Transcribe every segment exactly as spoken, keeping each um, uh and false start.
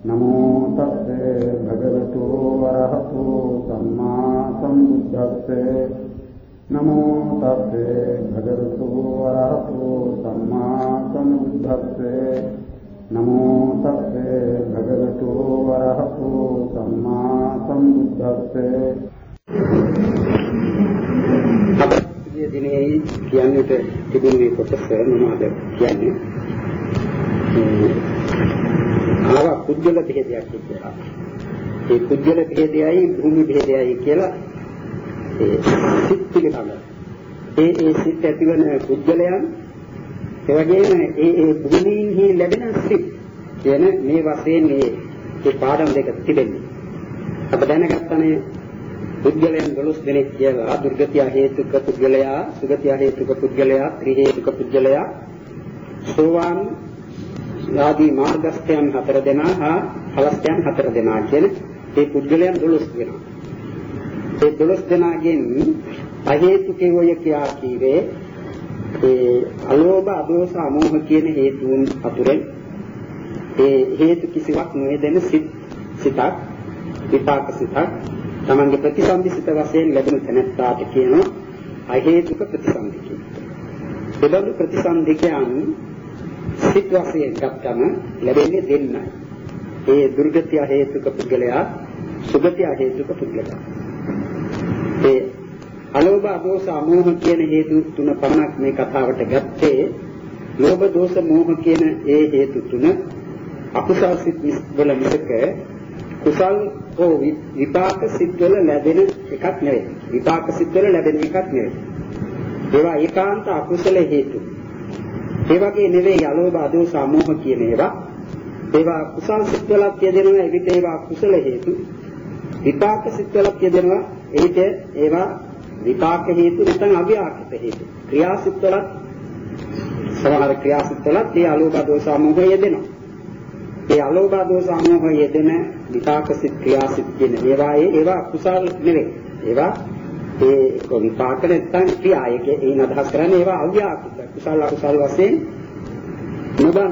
නමෝ තස්සේ භගවතු වරහතෝ සම්මා සම්බුද්දස්සේ නමෝ තස්සේ භගවතු වරහතෝ සම්මා සම්බුද්දස්සේ නමෝ තස්සේ භගවතු වරහතෝ සම්මා සම්බුද්දස්සේ. අපේ දිනේ කියන්නට තිබුණේ කොටස මොනවද කියන්නේ? ආවා කුජල භේදයක් කියලා. ඒ කුජල භේදයයි භූමි භේදයයි කියලා ඒ සිත් පිළිබඳ. ඒ ඒ සිත් ඇතිවන කුජලයන් ඒ වගේම ඒ ඒ භූමීන්හි ලැබෙන සිත් කියන මේ වශයෙන් මේ ඒ පාඩම් දෙක තිබෙන්නේ. අප දැනගත්තනේ පුද්ගලයන් දොළොස් දෙනෙක් කියලා දුර්ගතිය හේතුක පුද්ගලයා, සුගතිය හේතුක පුද්ගලයා, ත්‍රි හේතුක පුද්ගලයා, සෝවාන් ආදී මාර්ගස්ථයන් හතර දෙනා හා ඵලස්ථයන් හතර දෙනා කියන මේ පුද්ගලයන් දොළොස් දෙනා. ඒ දොළොස් දෙනාගෙන් අහේතුකේ කියා කීවේ ඒ අලෝභ, අදෝස, අමෝහ කියන හේතුන් අතුරෙන් ඒ හේතු කිසිවක් නොයෙදෙන සිත් සිතක් විපාක සිතක් තමන්ගේ ප්‍රතිසන්දි සිත වශයෙන් ලැබෙන තැනැත්තාට කියනවා අහේතුක ප්‍රතිසන්දි කියලා. එබඳු ප්‍රතිසන්දිකයන් සිත් වශයෙන් ගත්තම ලැබෙන්නේ දෙන්නයි. ඒ දුර්ගතිය හේතුක පුද්ගලයා, සුගතිය හේතුක පුද්ගලයා. ඒ අලෝභ, අදෝස, අමෝහ කියන හේතු තුන පමණක් මේ කතාවට ගත්තේ. ලෝභ, දෝෂ, මෝහ කියන ඒ හේතු තුන අකුසල් සිත් වල මිසක කුසල් හෝ විපාක සිත් වල ලැබෙන එකක් නෙවෙයි. විපාක සිත් වල ලැබෙන එකක් නෙවෙයි. ඒවා ඒකාන්ත අකුසල හේතු. ඒ වගේ නෙවෙයි අලෝභ, අදෝස, අමෝහ කියන ඒවා. ඒවා කුසල් සිත් වලත් යෙදෙනවා. එවිට ඒවා කුසල හේතු. විපාක සිත් වලත් යෙදෙනවා. එවිට ඒවා විපාක හේතු නැත්නම් අව්‍යාකෘත හේතු. ක්‍රියා සිත් වලත් සමහර ක්‍රියා සිත් වලත් මේ අලෝභ, අදෝස, අමෝහ යෙදෙනවා. ඒ අලෝභ, අදෝස, අමෝහ යෙදෙන විපාක සිත්, ක්‍රියා සිත් කියන ඒවායේ ඒවා කුසල් නෙවෙයි. ඒවා ඒ විපාක නැත්නම් ක්‍රියා. ඒකේ ඒන අදහස් කරන්නේ ඒවා අව්‍යාකෘත. කුසල අකුසල වශයෙන් නොදන්න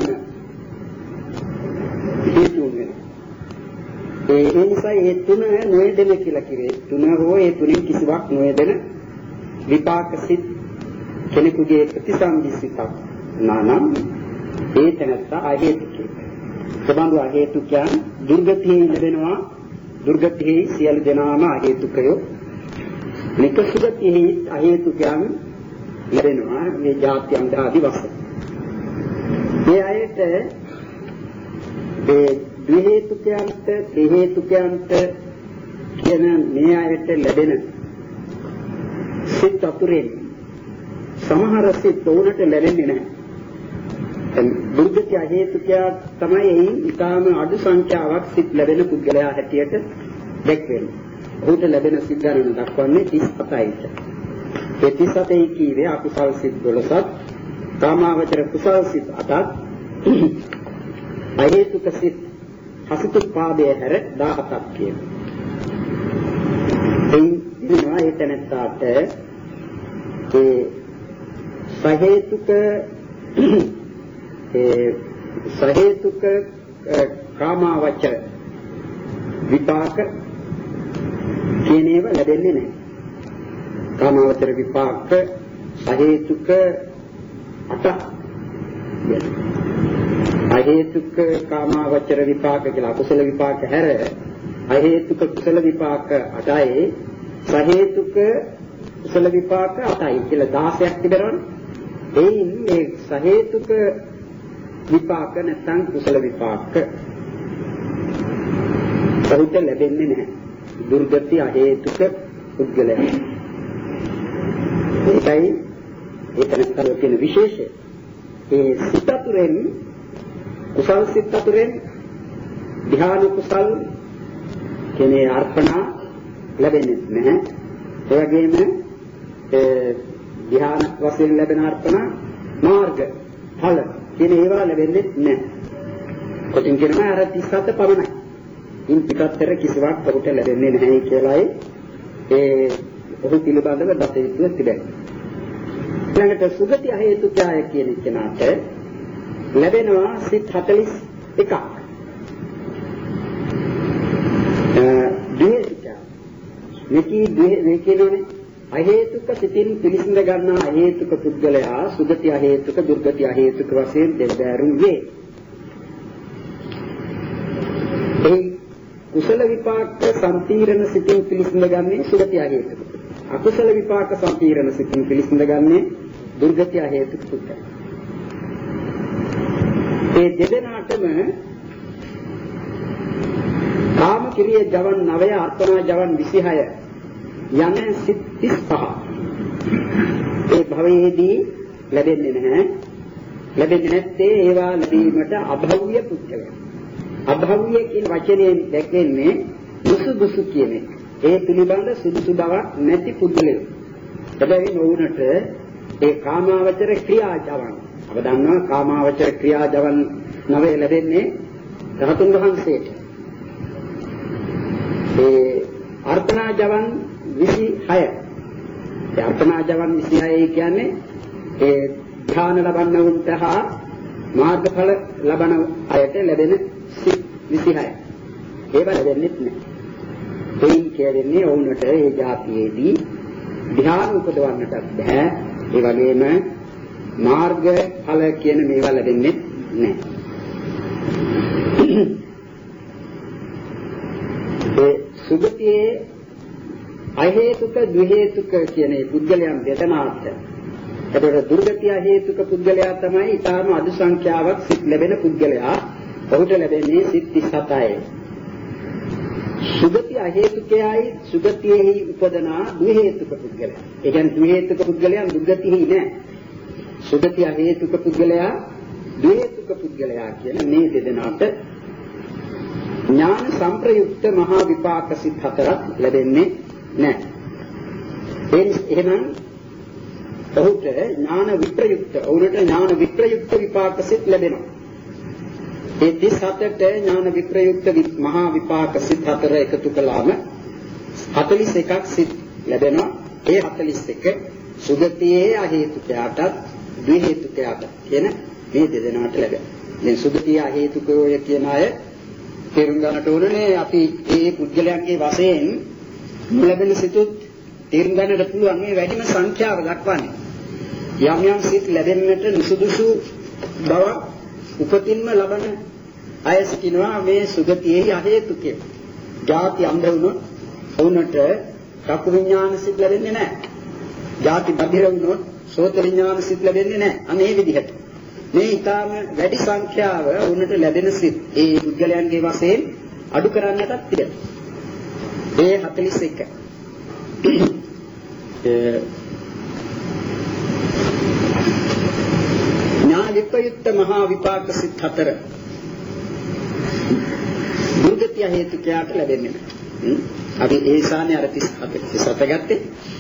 හේතු වෙනවා. ඒ නිසා ඒ තුන නොයෙදෙන කියලා කිව්වේ. තුන හෝ ඒ තුنين කිසිවක් නොයෙදෙන විපාක සිත් කෙනෙකුගේ ප්‍රතිසන්දි සිතක් නානම් ඒ තැනත්තා අහේතුකයි. සබඳු අහේතුකයන් දුර්ගතියේ ලැබෙනවා. දුර්ගතියේ සියලු දෙනාම අහේතුකයෝ. නිකසුගතියේ අහේතුකයන් ලැබෙනවා මේ ජාත්‍යන්ත ආදි වශයෙන්. මේ අයට ඒ ද්වි හේතුකයන්ට, ත්‍රි හේතුකයන්ට කියන මේ අයට ලැබෙන සිත් අතුරෙන් සමහර සිත් උනට ලැබෙන්නේ නැහැ. දුර්ගතිය හේතුකයා තමයි ඒ ඊටාම අඩු සංඛ්‍යාවක් සිත් ලැබෙන පුද්ගලයා හැටියට දැක්වෙන්නේ. ඔහුට ලැබෙන සිත් ගණන දක්වන්නේ තිස් හතයි. ඒ තිස් හතයි කීවේ අකුසල් සිත් දොළොසක්, කාමාවචර කුසල් සිත් අටක්, අහේතුක සිත් හසුතුපාදයේ හැර දහසක් කියනවා. එයින් දිනවා ඒ තැනට ඒ සහේතුක ඒ සහේතුක කාමාවචර විපාක කියන ඒවා ලැබෙන්නේ නැහැ. කාමාවචර විපාක සහේතුක අට. අහේතුක කාමාවචර විපාක කියලා අකුසල විපාක හැර අහේතුක කුසල විපාක අටයි, සහේතුක කුසල විපාක අටයි කියලා දහසක් තිබෙනවනේ. එයින් මේ සහේතුක විපාක නැත්නම් කුසල විපාක සහිත ලැබෙන්නේ නැහැ. දුර්ගති අහේතුක පුද්ගලයන්. ඒකයි ඒතනස්තර කියන විශේෂය. ඒ සිත අතුරෙන් කුසල් සිත් අතුරෙන් ධ්‍යාන කුසල් කියන අර්පණා ලැබෙන්නේ නැහැ. ඒ වගේම ඒ ධ්‍යාන වශයෙන් ලැබෙන අර්පණා මාර්ග ඵල කියන ඒවා ලැබෙන්නේ නැහැ. කොටින් කියනවා අර තිස් හත පමණයි. ඉන් පිටතර කිසිවක් ඔහුට ලැබෙන්නේ නැහැ කියලායි ඒ ඔහු පිළිබඳව දත යුතු තිබෙනවා. ඊළඟට සුගති අහේතුකය කියන කෙනාට ලැබෙනවා සිත් හතළිස් එකක්. මේකී මේ කියනෝනේ අහේතුක සිතින් පිළිසිඳ ගන්නා අහේතුක පුද්ගලයා සුගති අහේතුක දුර්ගති අහේතුක වශයෙන් දෙබෑරුම් වේ. ඒ කුසල විපාක සම්පීර්ණ සිතින් පිළිසිඳ ගන්නේ සුගති අහේතුක. අකුසල විපාක සම්පීර්ණ සිතින් පිළිසිඳ ගන්නේ දුර්ගති අහේතුක පුද්ගලයා. ඒ දෙදෙනාටම කාම කිරිය ජවන් නවය අර්පණා ජවන් විසිහය යන සිත් තිස් පහ ඒ භවයේදී ලැබෙන්නේ නැහැ. ලැබෙන්නේ නැත්තේ ඒවා ලැබීමට අභව්‍ය පුද්ගලයා. අභව්‍ය කියන වචනයෙන් දැක්වෙන්නේ සුසුදුසු කියන එක. ඒ පිළිබඳ සුදුසු බවක් නැති පුද්ගලයෝ. හැබැයි නොවුනට ඒ කාමාවචර ක්‍රියා ජවන් අප දන්නවා කාමාවචර ක්‍රියා ජවන් නවය ලැබෙන්නේ රහතුන් වහන්සේට. ඒ අර්පණා ජවන් විසිහය. ඒ අර්පණා ජවන් විසිහය කියන්නේ ඒ ධ්‍යාන ලබන්න උන්ට හා මාර්ගඵල ලබන අයට ලැබෙන සිත් විසිහය. ඒව ලැබෙන්නේ නැහැ. එයින් කියන්නේ වුණට ඒ જાතියේදී ධ්‍යාන උපදවන්නට බෑ. ඒ වගේම මාර්ගඵල කියන මේවා ලැබෙන්නේ නැහැ. ඒ සුගතියේ අහේතුක ද්විහේතුක කියන මේ පුද්ගලයන් දෙදෙනාට එතකොට දුර්ගතිය හේතුක පුද්ගලයා තමයි ඊටාම අදු සංඛ්‍යාවක් සිත් ලැබෙන පුද්ගලයා. ඔහුට ලැබෙන්නේ සිත් තිස් හතයි. සුගතිය හේතුකයයි සුගතියෙහි උපදනා ද්විහේතුක පුද්ගලයා. ඒ කියන්නේ ද්විහේතුක පුද්ගලයන් දුර්ගතියෙහි නෑ. සුගතිය හේතුක පුද්ගලයා ද්විහේතුක පුද්ගලයා කියන මේ දෙදෙනාට ඥාන සංප්‍රයුක්ත මහා විපාක සිත් හතරක් ලැබෙන්නේ නැහැ. එහෙනම් ඔහුට ඥාන විප්‍රයුක්ත ඔහුට ඥාන විප්‍රයුක්ත විපාක සිත් ලැබෙනවා. ඒ තිස් හතට ඥාන විප්‍රයුක්ත මහා විපාක සිත් හතර එකතු කළාම හතළිස් එකක් සිත් ලැබෙනවා. ඒ හතළිස් එක සුගතියේ අහේතුකයාටත් ද්විහේතුකයාට කියන මේ දෙදෙනාට ලැබෙනවා. දැන් සුගතිය අහේතුකය කියන අය තේරුම් ගන්නට ඕනේ අපි මේ පුද්ගලයන්ගේ වශයෙන් ලැබෙන සිතුත් තේරුම් ගන්නට පුළුවන් මේ වැඩිම සංඛ්‍යාව දක්වන්නේ. යම් යම් සිත් ලැබෙන්නට නිසුදුසු බව උපතින්ම ලබන අය සිටිනවා මේ සුගතියේ අහේතුකය. ಜಾති අන්ධ වුණොත් වුණට චක්කු විඥාන සිත් ලැබෙන්නේ නැහැ. ಜಾති බද්ධිර වුණොත් සෝත විඥාන සිත් ලැබෙන්නේ නැහැ. අනේ විදිහට මේ ඊටාම වැඩි සංඛ්‍යාව වුණට ලැබෙන සිත් ඒ පුද්ගලයන්ගේ වශයෙන් අඩු කරන්නටත් තිබෙනවා. ඒ හතළිස් එක. ඥාන විප්‍රයුක්ත මහා විපාක සිත් හතර දුර්ගතිය හේතුකයාට ලැබෙන්නේ නැහැ. අපි ඒ සානේ අර තිස් හත ගත්තේ.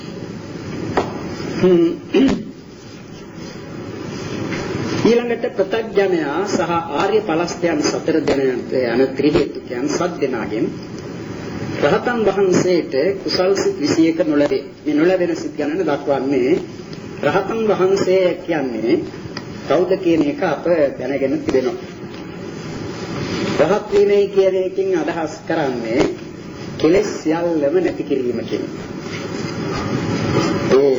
ඊළඟට ප්‍රත්‍යඥයා සහ ආර්ය පලස්තයන් සතර දෙනාට යන ත්‍රි හේතුකයන් සත් දෙනාගෙන් රහතන් වහන්සේට කුසල් සිත් විසියක නොලැබේ. මේ නොලැබෙන සිත් ගණන දක්වන්නේ රහතන් වහන්සේ කියන්නේ කවුද කියන එක අප දැනගෙන තිබෙනවා. රහත් වීමයි කියන එකකින් අදහස් කරන්නේ කෙලෙස් සියල්ලම නැති කිරීම කියන එක. ඒ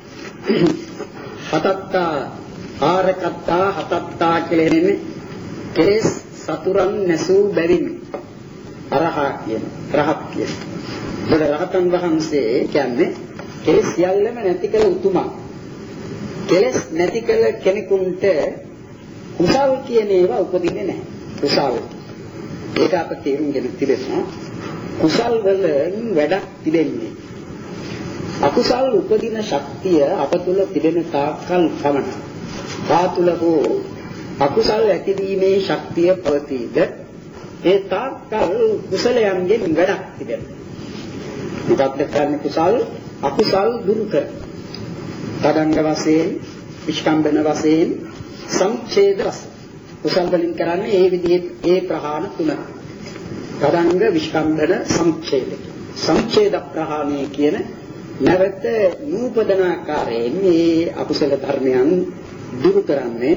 හතත්තා ආරකත්තා හතත්තා කියලා එන්නේ කෙලෙස් සතුරන් නැසූ බැවින් අරහා කියන රහත් කියන. ඒකට රහතන් වහන්සේ කියන්නේ කෙලෙස් සියල්ලම නැති කළ උතුමා. කෙලෙස් නැති කළ කෙනෙකුට කුසල් කියන ඒවා උපදින්නේ නැහැ. කුසල්. ඒක අප තේරුම් ගන්න තිබෙනවා. කුසල් වලින් වැඩක් තිබෙන්නේ. අකුසල් උපදින ශක්තිය අප තුළ තිබෙන තාක්කල් පමණයි. පාතුල හෝ අකුසල් ඇතිවීමේ ශක්තිය පවතීද ඒ තාක්කල් කුසලයන්ගෙන් වැඩක් තිබෙනවා. මොකක්ද කරන්නේ කුසල් අකුසල් දුරු කර. තදංග වශයෙන්, විස්කම්බන වශයෙන්, සංඡේද වශයෙන්. කුසල් වලින් කරන්නේ ඒ විදිහේ ඒ ප්‍රහාණ තුන. තදංග, විස්කම්බන, සංඡේද. සංඡේද ප්‍රහාණය කියන නැවත නූපදන ආකාරයෙන් මේ අකුසල ධර්මයන් දුරු කරන්නේ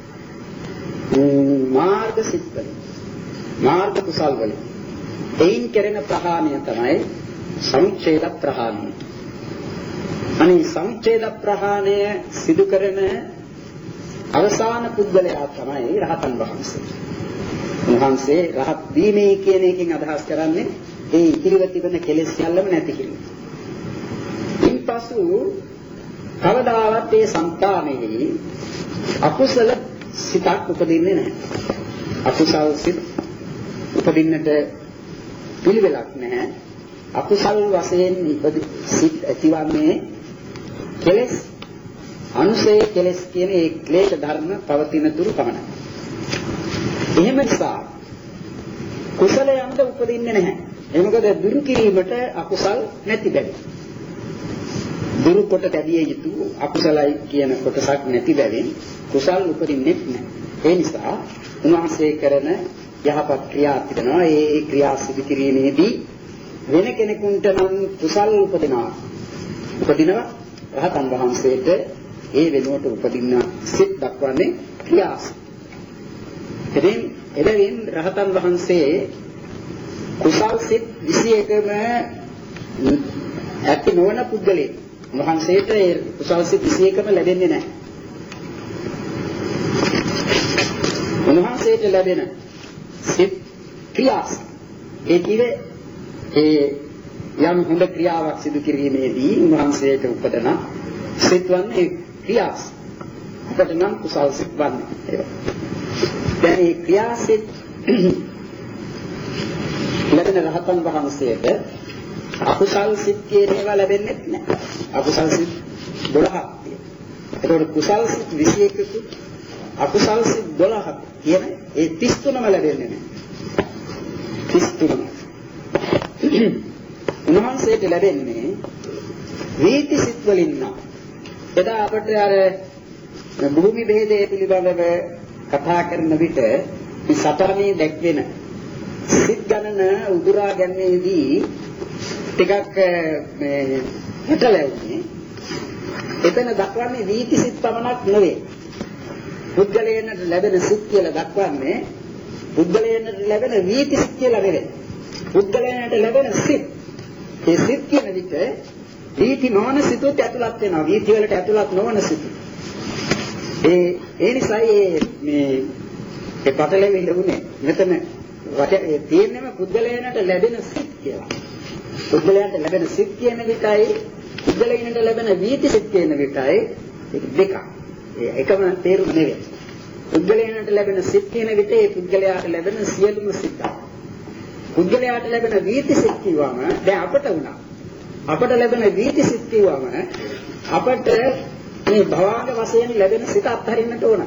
මාර්ග සිත් වලින්. මාර්ග කුසල් වලින්. එයින් කෙරෙන ප්‍රහාණය තමයි සමුච්ඡේද ප්‍රහාණය. අනේ සමුච්ඡේද ප්‍රහාණය සිදු කරන අවසාන පුද්ගලයා තමයි රහතන් වහන්සේ. උන්වහන්සේ රහත් වීමේ කියන එකෙන් අදහස් කරන්නේ ඒ ඉතිරිව තිබෙන කෙලෙස් සියල්ලම නැති කිරීම. ඉන්පසු කවදාවත් ඒ సంతානෙහි අකුසල සිතක් උපදින්නේ නැහැ. අකුසල් සිත් උපදින්නට පිළිවෙලක් නැහැ. අකුසල් වශයෙන් ඉපදි සිත් ඇතිවන්නේ කෙලෙස් අනුසය කෙලෙස් කියන ඒ ක්ලේශ ධර්ම පවතින තුරු පමණයි. එහෙම නිසා කුසලයන්ද උපදින්නේ නැහැ. ඒ මොකද දුරු කිරීමට අකුසල් නැති බැරි. දුරු කොට තැබිය යුතු අකුසලයි කියන කොටසක් නැති බැවින් කුසල් උපදින්නේ නැහැ. ඒ නිසා උන්වහන්සේ කරන යහපත් ක්‍රියා තිබෙනවා. ඒ ක්‍රියා සිදු කිරීමේදී වෙන කෙනෙකුට නම් කුසල් උපදිනවා. උපදිනවා රහතන් වහන්සේට ඒ වෙනුවට උපදින්න සිත් දක්වන්නේ ක්‍රියාස. එදින් එදින් රහතන් වහන්සේ කුසල් සිත් විසි එකම ඇති නොවන පුද්ගලෙක්. වහන්සේට ඒ කුසල් සිත් විසි එකම ලැබෙන්නේ නැහැ. උන්වහන්සේට ලැබෙන සිත් ක්‍රියාස. ඒ කියේ ඒ යම් හොඳ ක්‍රියාවක් සිදු කිරීමේදී උන්වහන්සේට උපදන සිත් වන්නේ ක්‍රියාස. අපට නම් කුසල් සිත් වන්නේ ඒක. දැන් මේ ක්‍රියාසිත ලැබෙන රහතන් වහන්සේට අකුසල් සිත් කියන ඒවා ලැබෙන්නේ නැහැ. අකුසල් සිත් දොළහක් තියෙනවා. ඒතකොට කුසල් සිත් විසි එකක අකුසල් සිත් දොළහක් කියන ඒ තිස් තුනම ලැබෙන්නේ නැහැ. තිස් තුනම. උන්වහන්සේට ලැබෙන්නේ වීති සිත් වලින් නම්. එදා අපට අර භූමි භේදයේ පිළිබඳව කතා කරන විට මේ සතරමේ දැක්වෙන සිත් ගණන උදුරා ගැනීමේදී ටිකක් මේ හිතලන්නේ එතන දක්වන්නේ වීති සිත් පමණක් නෙවෙයි. පුද්ගලයන්ට ලැබෙන සිත් කියලා දක්වන්නේ පුද්ගලයන්ට ලැබෙන වීති සිත් කියලා නෙවෙයි. පුද්ගලයන්ට ලැබෙන සිත්. ඒ සිත් කියන විට වීති නොවන සිතුත් ඇතුළත් වෙනවා. වීති වලට ඇතුළත් නොවන සිත්. ඒ ඒ නිසා මේ ඒ පටලෙවි ලැබුණේ මෙතන වටේ තියෙනම පුද්ගලයන්ට ලැබෙන සිත් කියලා. පුද්ගලයන්ට ලැබෙන සිත් කියන විටයි පුද්ගලයන්ට ලැබෙන වීති සිත් කියන විටයි දෙක. ඒ එකම තේරුම නෙවෙයි. පුද්ගලයන්ට ලැබෙන සිත් කියන විට ඒ පුද්ගලයාට ලැබෙන සියලුම සිත්. පුද්ගලයාට ලැබෙන වීති සිත් කිව්වම දැන් අපට වුණා. අපට ලැබෙන වීති සිත් කිව්වම අපට මේ භවාංග වශයෙන් ලැබෙන සිත අත්හරින්නට ඕන.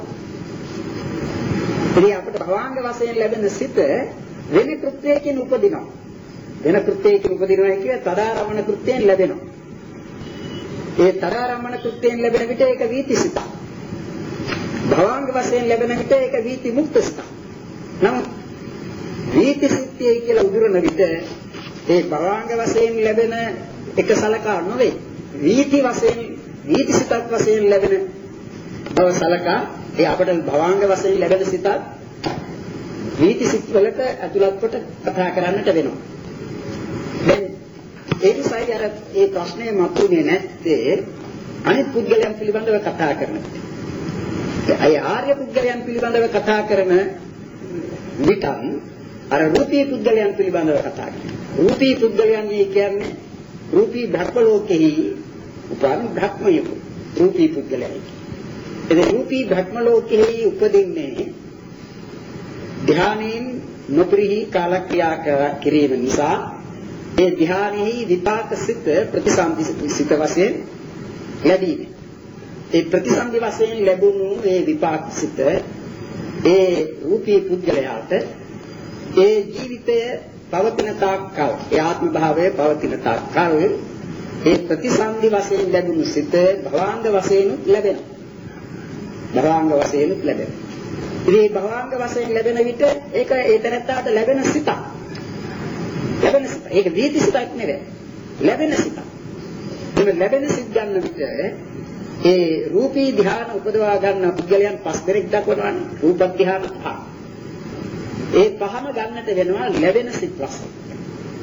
ඉතින් අපට භවාංග වශයෙන් ලැබෙන සිත වෙන කෘත්‍යයකින් උපදිනවා. වෙන කෘත්‍යයකින් උපදිනවා කියන්නේ තදාරමණ කෘත්‍යයෙන් ලැබෙනවා. ඒ තදාරමණ කෘත්‍යයෙන් ලැබෙන විට ඒක වීති සිත. භවාංග වශයෙන් ලැබෙන විට ඒක වීති මුක්ත සිත. නමුත් වීති සිත්ය කියලා උදුරන විට ඒ භවාංග වශයෙන් ලැබෙන එක සලකා නොවේ. වීති වශයෙන් වීති සිතක් වශයෙන් ලැබෙන බව සලකා ඒ අපට භවාංග වශයෙන් ලැබෙන සිතත් වීති සිත් වලට ඇතුළත් කොට කතා කරන්නට වෙනවා. දැන් ඒ නිසා අර ඒ ප්‍රශ්නේ මතුනේ නැත්තේ අනිත් පුද්ගලයන් පිළිබඳව කතා කරනවා. ඒ ආර්ය පුද්ගලයන් පිළිබඳව කතා කරන විටන් අර රූපී පුද්ගලයන් පිළිබඳව කතා කරනවා. රූපී පුද්ගලයන් කියන්නේ රූපී භක්ම ලෝකෙහි උපන් භක්මයෙකු රූපී පුද්ගලයයි. ඒ රූපී භක්ම ලෝකෙහි උපදින්නේ ධානයෙන් නොපරිහි කාලක්‍රියා කිරීම නිසා ඒ ධානයෙහි විපාක සිත ප්‍රතිසන්දි සිත වශයෙන් ලැබීම. ඒ ප්‍රතිසන්දි වශයෙන් ලැබුණු ඒ විපාක සිත ඒ රූපී පුද්ගලයාට ඒ ජීවිතය පවතින තාක් කල් ඒ ආත්ම භාවය පවතින තාක් කල් ඒ ප්‍රතිසන්දි වශයෙන් ලැබුණු සිත භවාංග වශයෙන් ලැබෙනවා. භවාංග වශයෙන් ලැබෙනවා. ඉතින් භවාංග වශයෙන් ලැබෙන විට ඒක ඒ තැනට ලැබෙන සිත. ලැබෙන සිත. ඒක වීති සිතක් නෙවෙයි. ලැබෙන සිත. මේ ලැබෙන සිත් ගන්න විට ඒ රූපී ධ්‍යාන උපදවා ගන්න පුද්ගලයන් පස් දෙනෙක් දක්වනවානේ. රූප ධ්‍යාන පහ. ඒ පහම ගන්නට වෙනවා ලැබෙන සිත් වශයෙන්.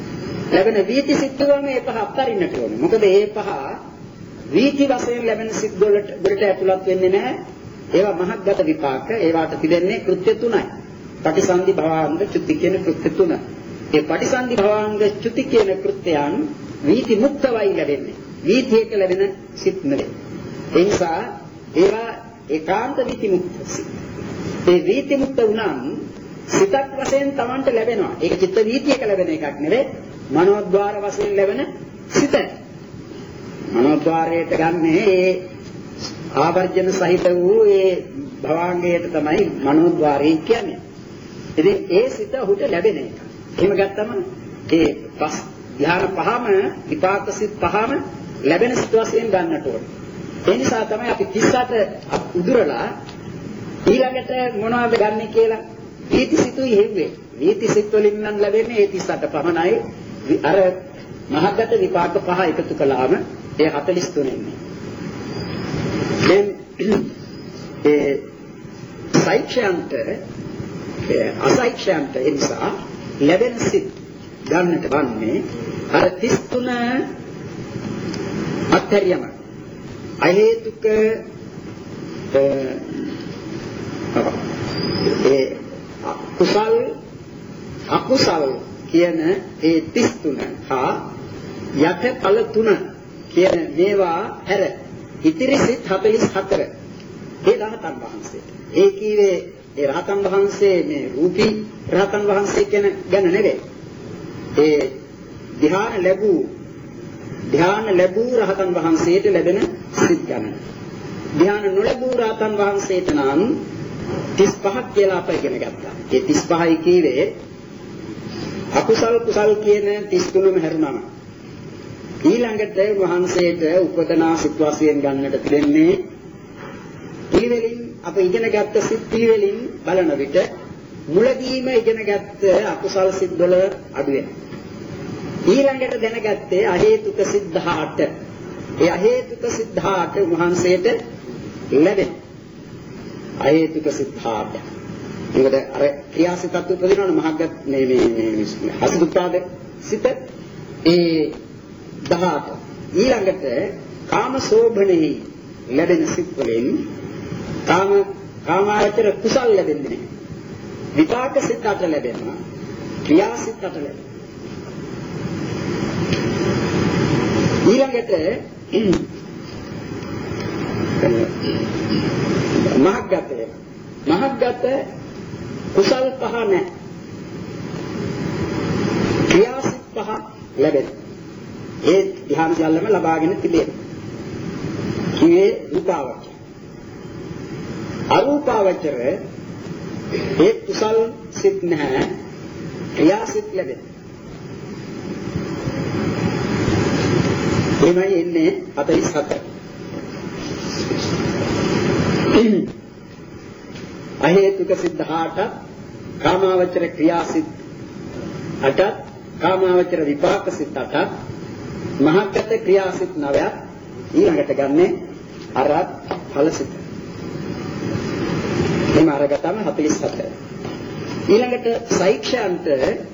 ලැබෙන වීති සිත් වලම මේ පහ අත්තරින්නට ඕනේ. මොකද මේ පහ වීති වශයෙන් ලැබෙන සිත් වලට වලට ඇතුළත් වෙන්නේ නැහැ. ඒවා මහත්ගත විපාක. ඒවාට තිබෙන්නේ කෘත්‍ය තුනයි. පටිසන්ධි භවාංග චුති කියන කෘත්‍ය තුන. ඒ පටිසන්ධි භවාංග චුති කියන කෘත්‍යයන් වීති මුක්තවයි ලැබෙන්නේ. වීතියක ලැබෙන සිත් නෙවෙයි. ඒ නිසා ඒවා ඒකාන්ත වීති මුක්ත සිත්. ඒ වීති මුක්ත වුණාම සිතක් වශයෙන් Tamanට ලැබෙනවා. ඒක චිත්ත වීතියක ලැබෙන එකක් නෙවෙයි. මනෝද්වාර වශයෙන් ලැබෙන සිත. මනෝද්වාරයට ගන්නේ ඒ ආවර්ජන සහිත වූ ඒ භවාංගයට තමයි මනෝද්වාරය කියන්නේ. ඉතින් ඒ සිත ඔහුට ලැබෙන එක. එහෙම ගත්තම ඒ පස් ධ්‍යාන පහම විපාක සිත් පහම ලැබෙන සිත් වශයෙන් ගන්නට ඕනේ. ඒ නිසා තමයි අපි තිස් අට උදුරලා ඊළඟට මොනවද ගන්නෙ කියලා වීති සිතුයි හෙව්වේ. වීති සිත් වලින් නම් ලැබෙන්නේ ඒ තිස් අට පමණයි. අර මහත්ගත විපාක පහ එකතු කළාම ඒ හතළිස් තුන එන්නේ. දැන් ඒ සයික්ෂාන්ත අසයික්ෂාන්ත ඒ නිසා ලැබෙන සිත් ගන්නට වන්නේ අර තිස් තුන අත්හැරියම අහේතුක ඒ කුසල් අකුසල් කියන ඒ තිස් තුන හා යටඵල තුන කියන මේවා හැර ඉතිරි සිත් හතළිස් හතර ඒ රහතන් වහන්සේට. ඒ කීවේ ඒ රහතන් වහන්සේ මේ රූපී රහතන් වහන්සේ කියන ගැන නෙවෙයි. ඒ ධ්‍යාන ලැබූ ධ්‍යාන ලැබූ රහතන් වහන්සේට ලැබෙන සිත් ගණන. ධ්‍යාන නොලැබූ රහතන් වහන්සේට නම් තිස් පහක් කියලා අප ඉගෙන ගත්තා. ඒ තිස් පහයි කීවේ අකුසල් කුසල් කියන තිස් තුනම හැරුණාම ඊළඟට වහන්සේට උපදනා සිත් වශයෙන් ගන්නට තිබෙන්නේ පිළිවෙලින් අප ඉගෙන ගත්ත සිත් පිළිවෙලින් බලන විට මුලදීම ඉගෙන ගත්ත අකුසල් සිත් වල අඩු වෙනවා. ඊළඟට දැනගත්තේ අහේතුක සිත් දහඅට. ඒ අහේතුක සිත් දහඅට වහන්සේට ලැබෙනවා. අහේතුක සිත් දහඅට. ඒකද අර ක්‍රියාසිතත් උපදිනවනේ මහග්ගත් මේ මේ හසුදුපාද සිත ඒ දහඅට. ඊළඟට කාම සෝභනේ ලැබෙන සිත් වලින් කාම කාමාවචර කුසල් ලැබෙන්නේ නැහැ. විපාක සිත් අට ලැබෙනවා. ක්‍රියා සිත් අට ලැබෙනවා. ඊළඟට මහග්ගතය. මහග්ගත කුසල් පහ නැහැ. ක්‍රියා සිත් පහ ලැබෙනවා. ඒ ධ්‍යාන ජල්ලම ලබාගෙන තිබෙනවා. කියේ රූපාවචර. අරූපාවචර ඒ කුසල් සිත් නැහැ. ක්‍රියා සිත් ලැබෙනවා. එමයි එන්නේ හතළිස් හතර. අහේතුක සිත් දහඅට, කාමාවචර ක්‍රියා සිත් අට, කාමාවචර විපාක සිත් අට, මහත්ගත ක්‍රියා සිත් නවයක් ඊළඟට ගන්නේ අරහත් ඵල සිත්. එම අරගතම හතළිස් හතර. ඊළඟට සයික්ෂාන්ත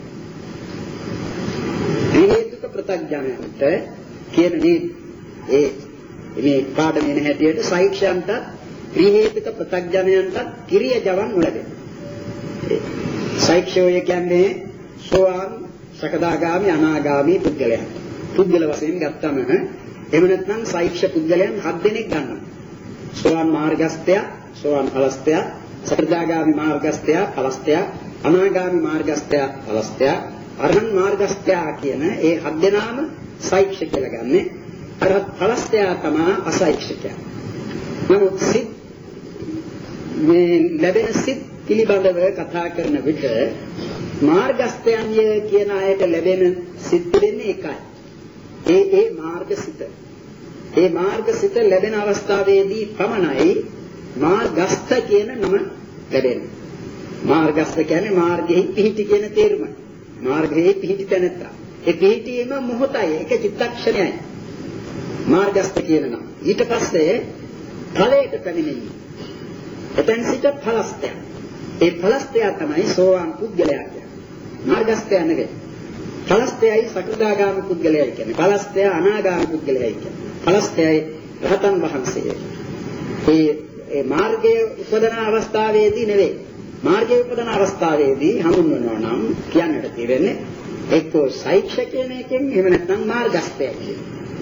හේතුක ප්‍රත්‍යඥයන්ට කියන මේ ඒ මේ පාඩමේ හැටියට සයික්ෂාන්ත හේතුක ප්‍රත්‍යඥයන්ට කිරිය ජවන් ලැබෙනවා. සයික්ෂෝය කියන්නේ සෝවාන් සකදාගාමි අනාගාමි පුද්ගලයන්. පුද්ගල වශයෙන් ගත්තම එහෙම නැත්නම් සයික්ෂ පුද්ගලයන් හත් දෙනෙක් ගන්නවා. සෝවාන් මාර්ගස්ත්‍ය, සෝවාන් ඵලස්ත්‍ය, සකදාගාමි මාර්ගස්ත්‍ය, ඵලස්ත්‍ය, අනාගාමි මාර්ගස්ත්‍ය, ඵලස්ත්‍ය, අරහන් මාර්ගස්ත්‍ය කියන ඒ හත් දෙනාම සයික්ෂ කියලා ගන්නෙ. අරහත් ඵලස්ත්‍ය තමයි අසයික්ෂකය. නමුත් සිත් මේ ලැබෙන සිත් පිළිබඳව කතා කරන විට මාර්ගස්ත්‍යයන්ය කියන අයට ලැබෙන සිත් දෙන්නේ එකයි. ඒ ඒ මාර්ගසිත. ඒ මාර්ගසිත ලැබෙන අවස්ථාවේදී පමණයි මාර්ගස්ත කියන නම ලැබෙන්නේ. මාර්ගස්ත කියන්නේ මාර්ගයේ පිහිටි කියන තේරුම. මාර්ගයේ පිහිටි තැනත්තා. ඒ පිහිටීම මොහොතයි. ඒක චිත්තක්ෂණයයි. මාර්ගස්ත කියන නම. ඊට පස්සේ ඵලයට පැමිණෙන්නේ. එතෙන් සිට ඵලස්තය. ඒ ඵලස්තය තමයි සෝවාන් පුද්ගලයා කියන්නේ. මාර්ගස්තය නෙවෙයි. පලස්තයයි සකෘදාගාමී පුද්ගලයයි කියන්නේ. පලස්තය අනාගාමී පුද්ගලයයි කියන්නේ. පලස්තයයි රහතන් වහන්සේ. ඒ ඒ මාර්ගයේ උපදන අවස්ථාවේදී නෙවෙයි. මාර්ගයේ උපදන අවස්ථාවේදී හඳුන්වනවා නම් කියන්නට තියෙන්නේ එක්කෝ සෛක්ෂ කියන එකෙන් එහෙම නැත්නම් මාර්ගස්තය කියන.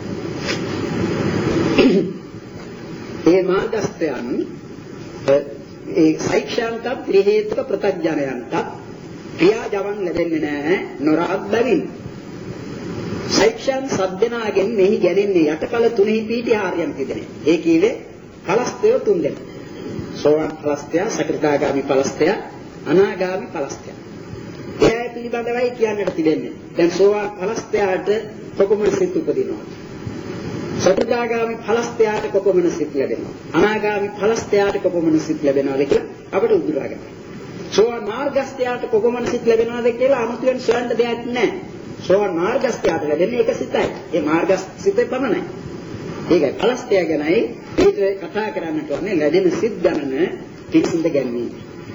ඒ මාර්ගස්තයන් ඒ සෛක්ෂාන්ත ත්‍රි හේතුක ප්‍රත්‍යඥයන්ට ක්‍රියාජවන් ලැබෙන්නේ නැහැ නොරහත් බැවින්. සෛක්ෂාන් සද්දනාගෙන් මෙහි ගැලෙන්නේ යටකල තුනෙහි පීටි ආර්යයන් තිදෙනේ. ඒ කීවේ පලස්තය තුන් දෙනා. සෝවාන් පලස්තය, සකෘදාගාමි පලස්තය, අනාගාමි පලස්තය. එය පිළිබඳවයි කියන්නට තිබෙන්නේ. දැන් සෝවාන් පලස්තයට කොපමණ සිත් උපදිනවා? සකෘදාගාමි පලස්තයට කොපමණ සිත් ලැබෙනවා? අනාගාමි පලස්තයට කොපමණ සිත් ලැබෙනවද කියලා අපිට උදුරා ගන්න. සෝවාන් මාර්ගස්තයට කොපමණ සිත් ලැබෙනවද කියලා අමුතුවෙන් සොයන්න දෙයක් නැහැ. සෝවාන් මාර්ගස්තයට ලැබෙන්නේ එක සිතයි. ඒ මාර්ගස්තය පමණයි. ඒකයි පලස්තය ගැනයි ඊට කතා කරන්නට ඕනේ ලැබෙන සිත් ගණන පිළිසිඳ ගැනීම.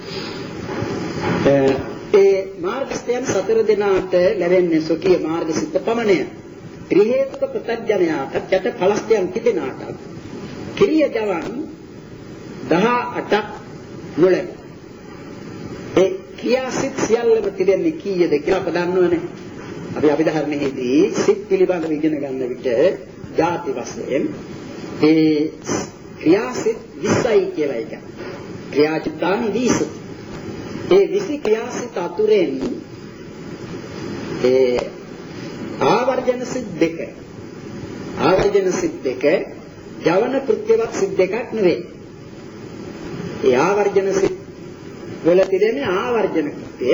ඒ මාර්ගස්තයන් සතර දෙනාට ලැබෙන්නේ සොකී මාර්ග සිත් පමණය. ත්‍රි හේතුක ප්‍රත්‍යඥයාට යට පලස්තයන් තිදෙනාට කිරිය ජවන් දහඅටක් නොලැබේ. ඒ ක්‍රියාසිත සියල්ලම තිබෙන්නේ කීයද කියලා අප දන්නවනේ. අපි අභිධර්මයේදී සිත් පිළිබඳව ඉගෙන ගන්න විට ಜಾති වශයෙන් ඒ ක්‍රියාසිත විස්සයි කියලා එක. ක්‍රියාචිත්තානි විස්ස. ඒ විසි ක්‍රියාසිත අතුරෙන් ඒ ආවර්ජන සිත් දෙක. ආවර්ජන සිත් දෙක ජවන කෘත්‍යවත් සිත් දෙකක් නෙවෙයි. ඒ ආවර්ජන සිත් වල තිබෙන්නේ ආවර්ජන කෘත්‍යය.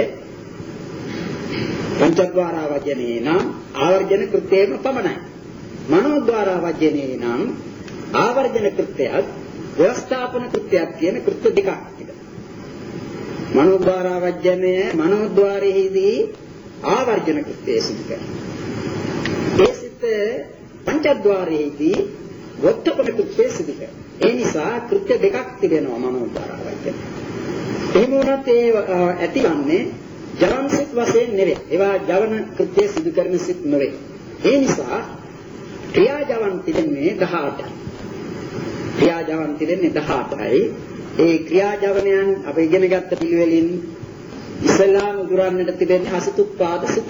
පංචද්වාරා වජනේ නම් ආවර්ජන කෘත්‍යයම පමණයි. මනෝද්වාරා වජනේ නම් ආවර්ජන කෘත්‍යයක් ව්‍යවස්ථාපන කෘත්‍යයක් කියන කෘත්‍ය දෙකක් තිබෙනවා. මනෝද්වාරා වජනේ මනෝද්වාරයේදී ආවර්ජන කෘත්‍යය සිදු කරනවා. ඒ සිත් පංචද්වාරයේදී වොත්තපන කෘත්‍යය සිදු කරනවා. ඒ නිසා කෘත්‍ය දෙකක් තිබෙනවා මනෝද්වාරා වජනේ. එහෙම වුණත් ඒ ඇතිවන්නේ ජවන් සිත් වශයෙන් නෙවෙයි. ඒවා ජවන කෘත්‍ය සිදු කරන සිත් නෙවෙයි. ඒ නිසා ක්‍රියාජවන් තිබෙන්නේ දහඅටයි. ක්‍රියාජවන් තිබෙන්නේ දහඅටයි. ඒ ක්‍රියාජවනයන් අපි ඉගෙන ගත්ත පිළිවෙලින් ඉස්ලාම උදුරන්නට තිබෙන්නේ හසතුප්පාද සිත.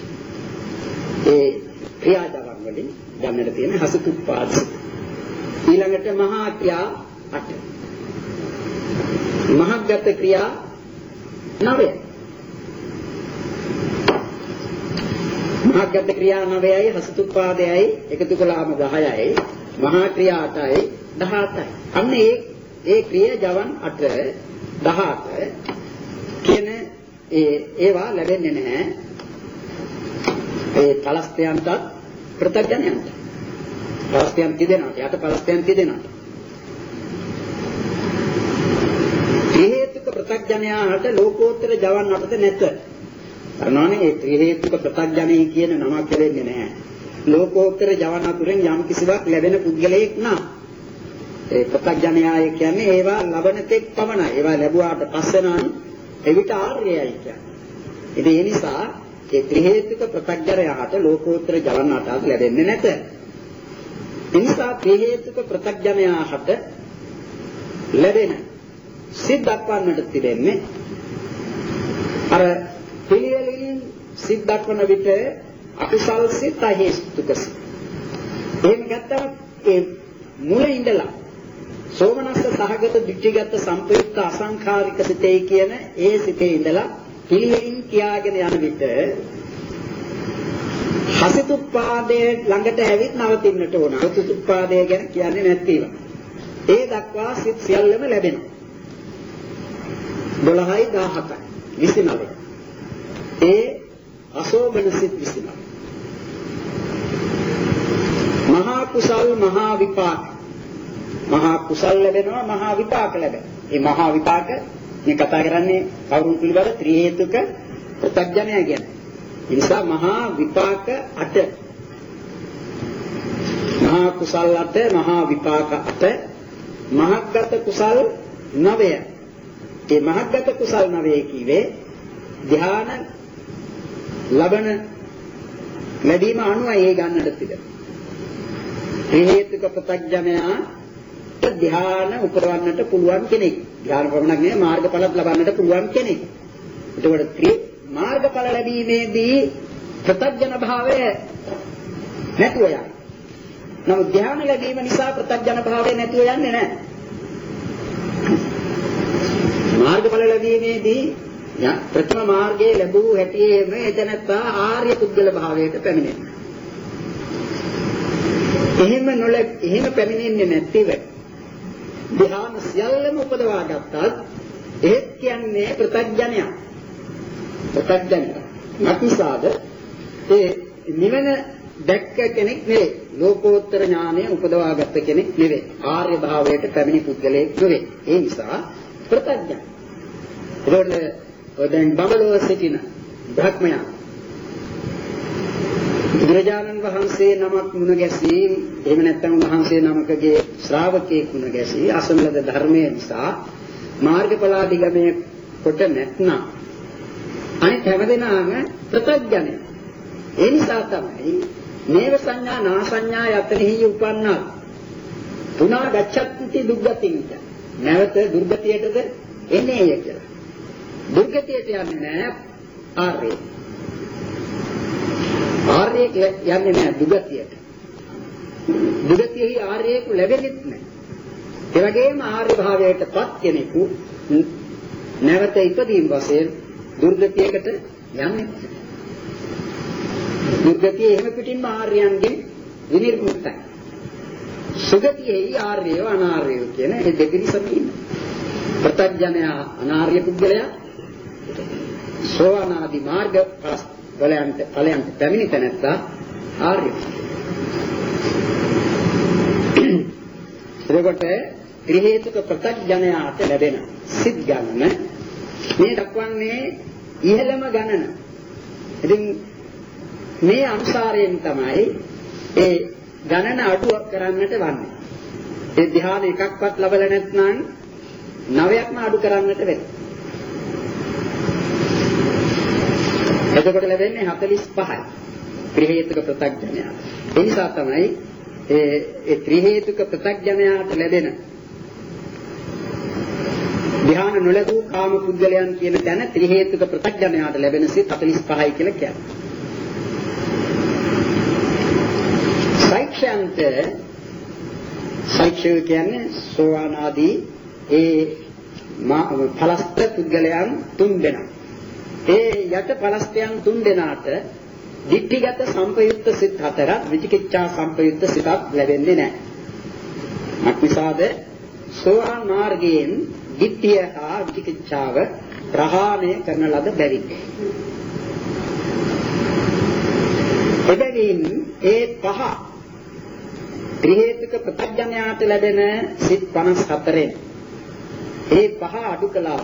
ඒ ක්‍රියාජවන් වලින් ගන්නට තියෙන හසතුප්පාද සිත. ඊළඟට මහා ක්‍රියා අට. මහග්ගත ක්‍රියා නවය. මහග්ගත ක්‍රියා නවයයි හසතුප්පාදයයි එකතු කළාම දහයයි. මහා ක්‍රියා අටයි දහඅටයි. අන්න ඒ ඒ ක්‍රියා ජවන් අට දහඅට කියන ඒ ඒවා ලැබෙන්නේ නැහැ. ඒ පලස්තයන්ට ප්‍රත්‍යඥයන්ට. පලස්තයන් තිදෙනාට යට පලස්තයන් තිදෙනාට. ත්‍රි හේතුක ප්‍රත්‍යඥයාට ලෝකෝත්තර ජවන් අටද නැත. අරනෝනේ ඒ ත්‍රි හේතුක ප්‍රත්‍යඥය කියන නමක් ලැබෙන්නේ නැහැ. ලෝකෝත්තර ජවන් අතුරෙන් යම් කිසිවක් ලැබෙන පුද්ගලයෙක් නම් ඒ ප්‍රත්‍යඥයාය කියන්නේ ඒවා ලබන තෙක් පමණයි. ඒවා ලැබුවාට පස්සේ නම් එවිට ආර්යයයි කියන්නේ. ඉතින් ඒ නිසා ඒ ත්‍රි හේතුක ප්‍රත්‍යඥයාට ලෝකෝත්තර ජවන් අටක් ලැබෙන්නේ නැත. ඒ නිසා ත්‍රි හේතුක ප්‍රත්‍යඥයාට ලැබෙන සිත් දක්වන්නට තිබෙන්නේ අර පිළිවෙලින් සිත් දක්වන විට අකුසල් සිත් අහේතුක සිත්. එහෙම ගත්තම ඒ මුලින් ඉඳලා සෝමනස්ස සහගත දිට්ඨිගත සම්පයුක්ත අසංඛාරික සිතේ කියන ඒ සිතේ ඉඳලා පිළිවෙලින් කියාගෙන යන විට හසිතුප්පාදයේ ළඟට ඇවිත් නවතින්නට ඕන. හසිතුප්පාදය ගැන කියන්නේ නැතිව. ඒ දක්වා සිත් සියල්ලම ලැබෙනවා. දොළහයි දහඅටයි විසිනවය. ඒ අශෝභන සිත් විසිනවය. මහා කුසල් මහා විපාක. මහා කුසල් ලැබෙනවා මහා විපාක ලැබෙනවා. මේ මහා විපාක මේ කතා කරන්නේ කවුරුන් පිළිබඳ ත්‍රි හේතුක ප්‍රත්‍යඥය කියන්නේ. ඒ නිසා මහා විපාක අට. මහා කුසල් අට මහා විපාක අට මහග්ගත කුසල් නවය. ඒ මහග්ගත කුසල් නවය කීවේ ධ්‍යාන ලබන ලැබීම අනුවයි ඒ ගන්නට තිබෙන. ත්‍රි හේතුක ප්‍රත්‍යඥයා ධ්‍යාන උපරවන්නට පුළුවන් කෙනෙක්. ධ්‍යාන ප්‍රමණක් නෙවෙයි මාර්ගඵලත් ලබන්නට පුළුවන් කෙනෙක්. එතකොට ත්‍රි මාර්ගඵල ලැබීමේදී ප්‍රත්‍යඥ භාවය නැතුව යනවා. නමුත් ධ්‍යාන ලැබීම නිසා ප්‍රත්‍යඥ භාවය නැතුව යන්නේ නැහැ. මාර්ගඵල ලැබීමේදී ප්‍රථම මාර්ගයේ ලැබූ හැටියේම එතනත්තා ආර්ය පුද්ගල භාවයට පැමිණෙනවා. එහෙම නොලැබ එහෙම පැමිණෙන්නේ නැතිව ධ්‍යාන සියල්ලම උපදවා ගත්තත් ඒත් කියන්නේ ප්‍රත්‍යඥය. ප්‍රත්‍යඥය. නැතිසාද ඒ නිවන දැක්ක කෙනෙක් නෙවෙයි. ලෝකෝත්තර ඥානය උපදවාගත්ත කෙනෙක් නෙවෙයි. ආර්ය භාවයට පැමිණි පුද්ගලයෙක් නෙවෙයි. ඒ නිසා ප්‍රත්‍යඥ. ඒකෝට දැන් බඹලොව සිටින බ්‍රහ්මයා බුදුරජාණන් වහන්සේ නමක් මුණ ගැසී එහෙම නැත්නම් වහන්සේ නමකගේ ශ්‍රාවකයෙක් මුණ ගැසී අසන ලද ධර්මයේ නිසා මාර්ගඵලාදිගමය කොට නැත්නම් අනිත් හැමදෙනාම ප්‍රත්‍යඥය. ඒ නිසා තමයි නේව සංඥා නා සංඥා යතනෙහි උපන්නා පුනා ගච්ඡත්ති දුක්ගතින්ට නැවත දුර්ගතියටද එන්නේය කියලා. දුර්ගතියට යන්නේ නැහැ ආර්ය. ආර්ය යන්නේ නැහැ දුගතියට. දුගතියෙහි ආර්යෙක ලැබෙන්නේ නැහැ. ඒ වගේම ආර්ය භාවයටපත් කෙනෙකු නැවත ඉදීම් වශයෙන් දුර්ගතියකට යන්නේ නැහැ. දුර්ගතිය එහෙම පිටින්ම ආර්යයන්ගෙන් විනිර්මුක්තයි. සුගතියෙහි ආර්යව අනාර්යව කියන මේ දෙපිරිසම ඉන්නවා. ප්‍රත්‍යඥයා අනාර්ය පුද්ගලයා සෝවාන් ආදී මාර්ග ඵලයන්ට ඵලයන්ට පැමිණි තැනැත්තා ආර්ය. එතකොට ත්‍රි හේතුක ප්‍රත්‍යඥයාට ලැබෙන සිත් ගණන මේ දක්වන්නේ ඉහළම ගණන. ඉතින් මේ අනුසාරයෙන් තමයි ඒ ගණන අඩුවක් කරන්නට වන්නේ. ඒ ධ්‍යාන එකක්වත් ලැබලා නැත්නම් නවයක්ම අඩු කරන්නට වෙනවා. එතකොට ලැබෙන්නේ හතළිස් පහයි. ත්‍රි හේතුක ප්‍රත්‍යඥයා. ඒ නිසා තමයි ඒ ඒ ත්‍රි හේතුක ප්‍රත්‍යඥයාට ලැබෙන ධ්‍යාන නොලැබූ කාම පුද්ගලයන් කියන තැන ත්‍රි හේතුක ප්‍රත්‍යඥයාට ලැබෙන සිත් හතළිස් පහයි කියලා කියන්නේ. සයික්ෂාන්ත සයික්ෂය කියන්නේ සෝවාන් ආදී ඒ ඵලස්ත පුද්ගලයන් තුන් දෙනා. ඒ යට ඵලස්තයන් තුන් දෙනාට ditthිගත සංපයුක්ත සිත් හතරක් විචිකිච්ඡා සංපයුක්ත සිතක් ලැබෙන්නේ නැහැ. අක්විසාද සෝවාන් මාර්ගයෙන් ditthිය හා විචිකිච්ඡාව ප්‍රහාණය කරන ලද බැවින්. එබැවින් ඒ පහ ත්‍රි හේතුක ප්‍රත්‍යඥයාට ලැබෙන සිත් පනස් හතරෙන් ඒ පහ අඩු කළා.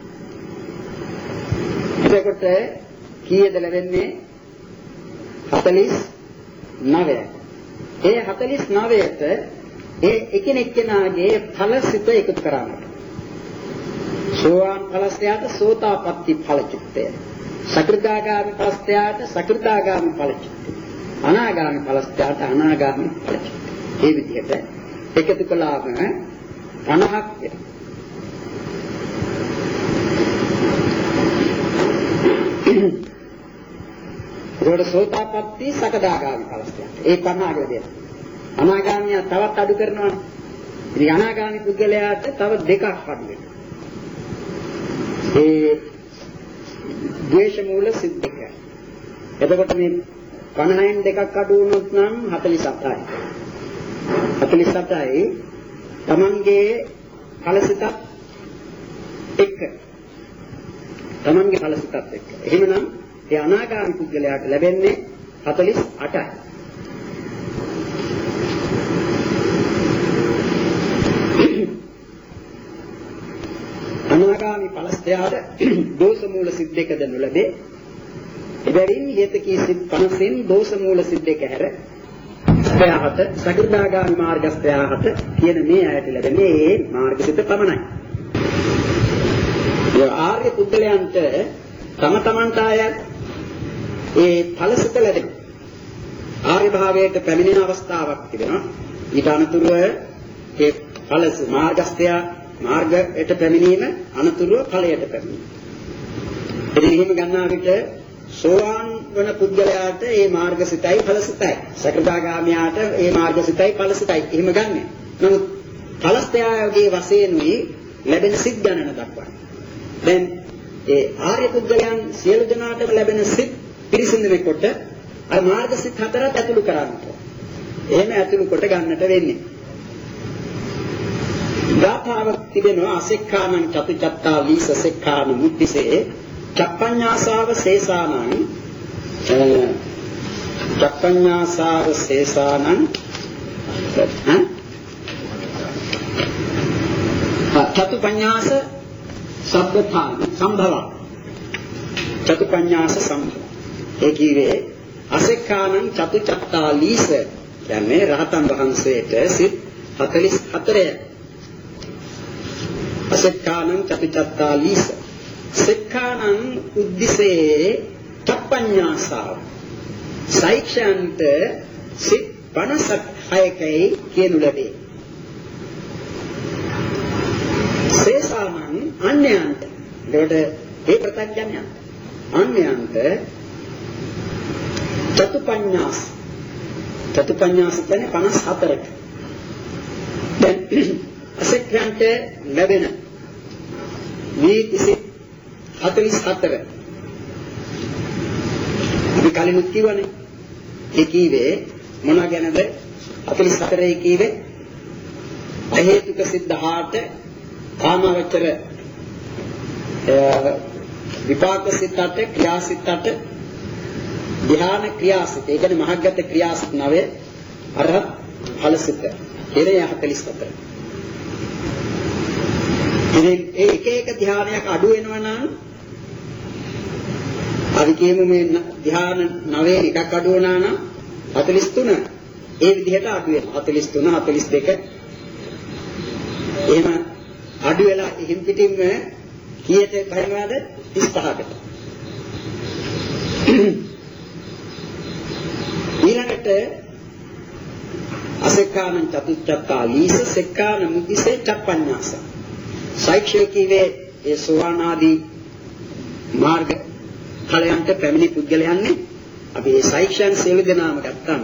එතකොට කීයද ලැබෙන්නේ? හතළිස් නවය. ඒ හතළිස් නවයට ඒ එකිනෙක කෙනාගේ ඵල සිත එකතු කරන්නේ. සෝවාන් ඵලස්තයාට සෝතාපට්ටි ඵල චිත්තය. සකෘදාගාමි ඵලස්තයාට සකෘදාගාමි ඵල චිත්තය. අනාගාමි ඵලස්තයාට අනාගාමි ඵල චිත්තය. ඒ විදිහට එකතු කළාම පනහක් වෙනවා. ඒකට සෝතාපට්ටි සකදාගාමි ඵලස්තයාට ඒ පනහක දෙනවා. අනාගාමියා තවත් අඩු කරනවා. ඉතින් අනාගාමි පුද්ගලයාට තව දෙකක් අඩු වෙනවා. ඒ ද්වේෂ මූල සිත් දෙක. එතකොට මේ පනහෙන් දෙකක් අඩු වුණොත් නම් හතළිස් අටයි. හතළිස් අටයි තමන්ගේ ඵලසිතත් එක්ක. තමන්ගේ ඵලසිතත් එක්ක. එහෙමනම් ඒ අනාගාමී පුද්ගලයාට ලැබෙන්නේ හතළිස් අටයි. අනාගාමී ඵලස්තයාට දෝෂ මූල සිත් දෙකද නොලැබේ. එබැවින් ඊතකී සිත් පනසෙන් දෝෂ මූල සිත් දෙක හැර ස්ථයාහත සකෘදාගාමී මාර්ගස්ථයාහත කියන මේ ආයත ලැබෙන්නේ ඒ මාර්ගසිත පමණයි. ඒ ආර්ය පුද්ගලයන්ට තම තමන්ට ආයත් ඒ ඵලසිත ලැබෙනවා. ආර්ය භාවයට පැමිණෙන අවස්ථාවක් තිබෙනවා. ඊට අනතුරුව ඒ ඵල මාර්ගස්ත්‍ය මාර්ගයට පැමිණීම අනතුරුව ඵලයට පැමිණීම. ඉතින් එහෙම ගන්නා විට සෝවාන් වන පුද්ගලයාට ඒ මාර්ගසිතයි ඵලසිතයි. සකදාගාමියාට ඒ මාර්ගසිතයි ඵලසිතයි. එහෙම ගන්න. නමුත් ඵලස්ත්‍යයේ වශයෙන්ුයි ලැබෙන සිත් ගණන දක්වන්නේ. දැන් ඒ ආර්ය පුද්ගලයන් සියලු දෙනාටම ලැබෙන සිත් පිරිසිදුනකොට අර මාර්ගසිත හතරත් ඇතුළු කරන්නට. එහෙම ඇතුළු කොට ගන්නට වෙන්නේ. ගාථාවක් තිබෙනවා අසෙක්ඛානං චතුචත්තා ලීස සෙක්ඛාන මුක්තිසේ චප්පඤ්ඤාසාව සේසානං චප්පඤ්ඤාසාව සේසානං චතුපඤ්ඤාස සබ්බථාන සම්භව චතුපඤ්ඤාස සම්භව ඒ කියේ අසෙක්ඛානං චතුචත්තා ලීස කියන්නේ රහතන් වහන්සේට සිත් හතළිස් හතරයි අසෙක්ඛානං චතුචත්තා ලීස සෙක්ඛානං උද්දිසේ චප්පඤ්ඤාසාව සයික්ෂාන්ත සිත් පනස් හයකයි කියනු ලැබේ. සේසානං අන්‍යයන්ට එතකොට ඒ ප්‍රත්‍යඥයන් අන්‍යයන්ට චතුපඤ්ඤාස චතුපඤ්ඤාස කියන්නේ පනස් හතරක. දැන් අසෙක්ඛාන්ත ලැබෙන වීතිසි හතළිස් හතර අපි කලින් කිව්වනේ ඒ කීවේ මොන ගැනද හතළිස් හතරේ කීවේ අහේතුක සිද්ධාට කාමවචර විපාක සිතට ක්‍රියාසිතට ධ්‍යාන ක්‍රියාසිත ඒ කියන්නේ මහග්ගත ක්‍රියාසිත නවය අර ඵලසිත එනේ හතළිස් හතර. ඉතින් ඒ එක එක ධ්‍යානයක් අඩු වෙනවා නම් අපි කියමු මේ ධ්‍යාන නවයෙන් එකක් අඩු වුණා නම් හතළිස් තුන ඒ විදිහට අඩු වෙනවා. හතළිස් තුන හතළිස් දෙක එහෙම අඩු වෙලා හිම් පිටින්ම කීයට බහිනවද තිස් පහකට. ඊළඟට අසෙක්ඛානං චතුච්චත්තා ලීස සෙක්ඛාන මුද්දිසේ චප්පඤ්ඤාස සයික්ෂේකීවේ ඒ සෝවාන් ආදී මාර්ග ඵලයන්ට පැමිණි පුද්ගලයන්නේ අපි මේ සයික්ෂයන් සියලු දෙනාම ගත්තාම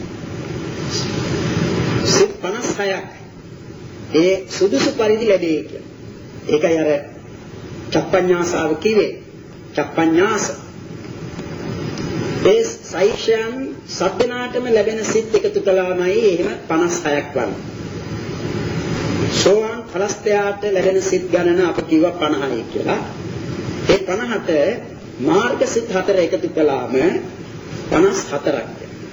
සිත් පනස් හයක් ඒ සුදුසු පරිදි ලැබේ කියලා. ඒකයි අර චප්පඤ්ඤාසාව කිව්වේ. චප්පඤ්ඤාස ඒ සයික්ෂයන් සත්‍යනාටම ලැබෙන සිත් එකතු කළාමයි එහෙම පනස් හයක් වන්නේ. සෝවාන් ඵලස්ත්‍යයට ලැබෙන සිත් ගණන අප කිව්වා පනහයි කියලා. ඒ පනහට මාර්ග සිත් හතර එකතු කළාම පනස් හතරක්.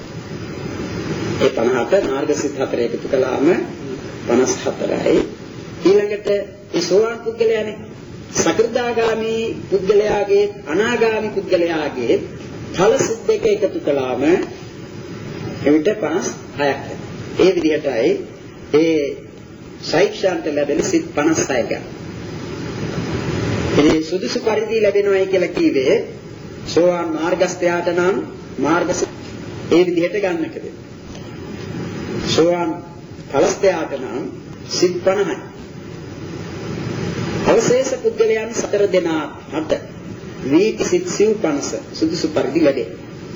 ඒ පනහට මාර්ග සිත් හතර එකතු කළාම පනස් හතරයි. ඊළඟට ඒ සෝවාන් පුද්ගලයානේ සකෘදාගාමි පුද්ගලයාගේ අනාගාමි පුද්ගලයාගේ ඵල සිත් දෙක එකතු කළාම එවිට පනස් හයක්. ඒ විදිහටයි ඒ සයික්ෂාන්ත ලැබෙන සිත් පනස් හය ගන්න. ඒ සුදුසු පරිදි ලැබෙනවායි කියලා කිව්වේ සෝවාන් මාර්ගස්ත්‍යයට නම් මාර්ගසිත ඒ විදිහට ගන්නකද. සෝවාන් ඵලස්ත්‍යයට නම් සිත් පනහයි. අවශේෂ පුද්ගලයන් සතර දෙනා හත වීති සිත් සිව්පනස සුදුසු පරිදි ලැබේ.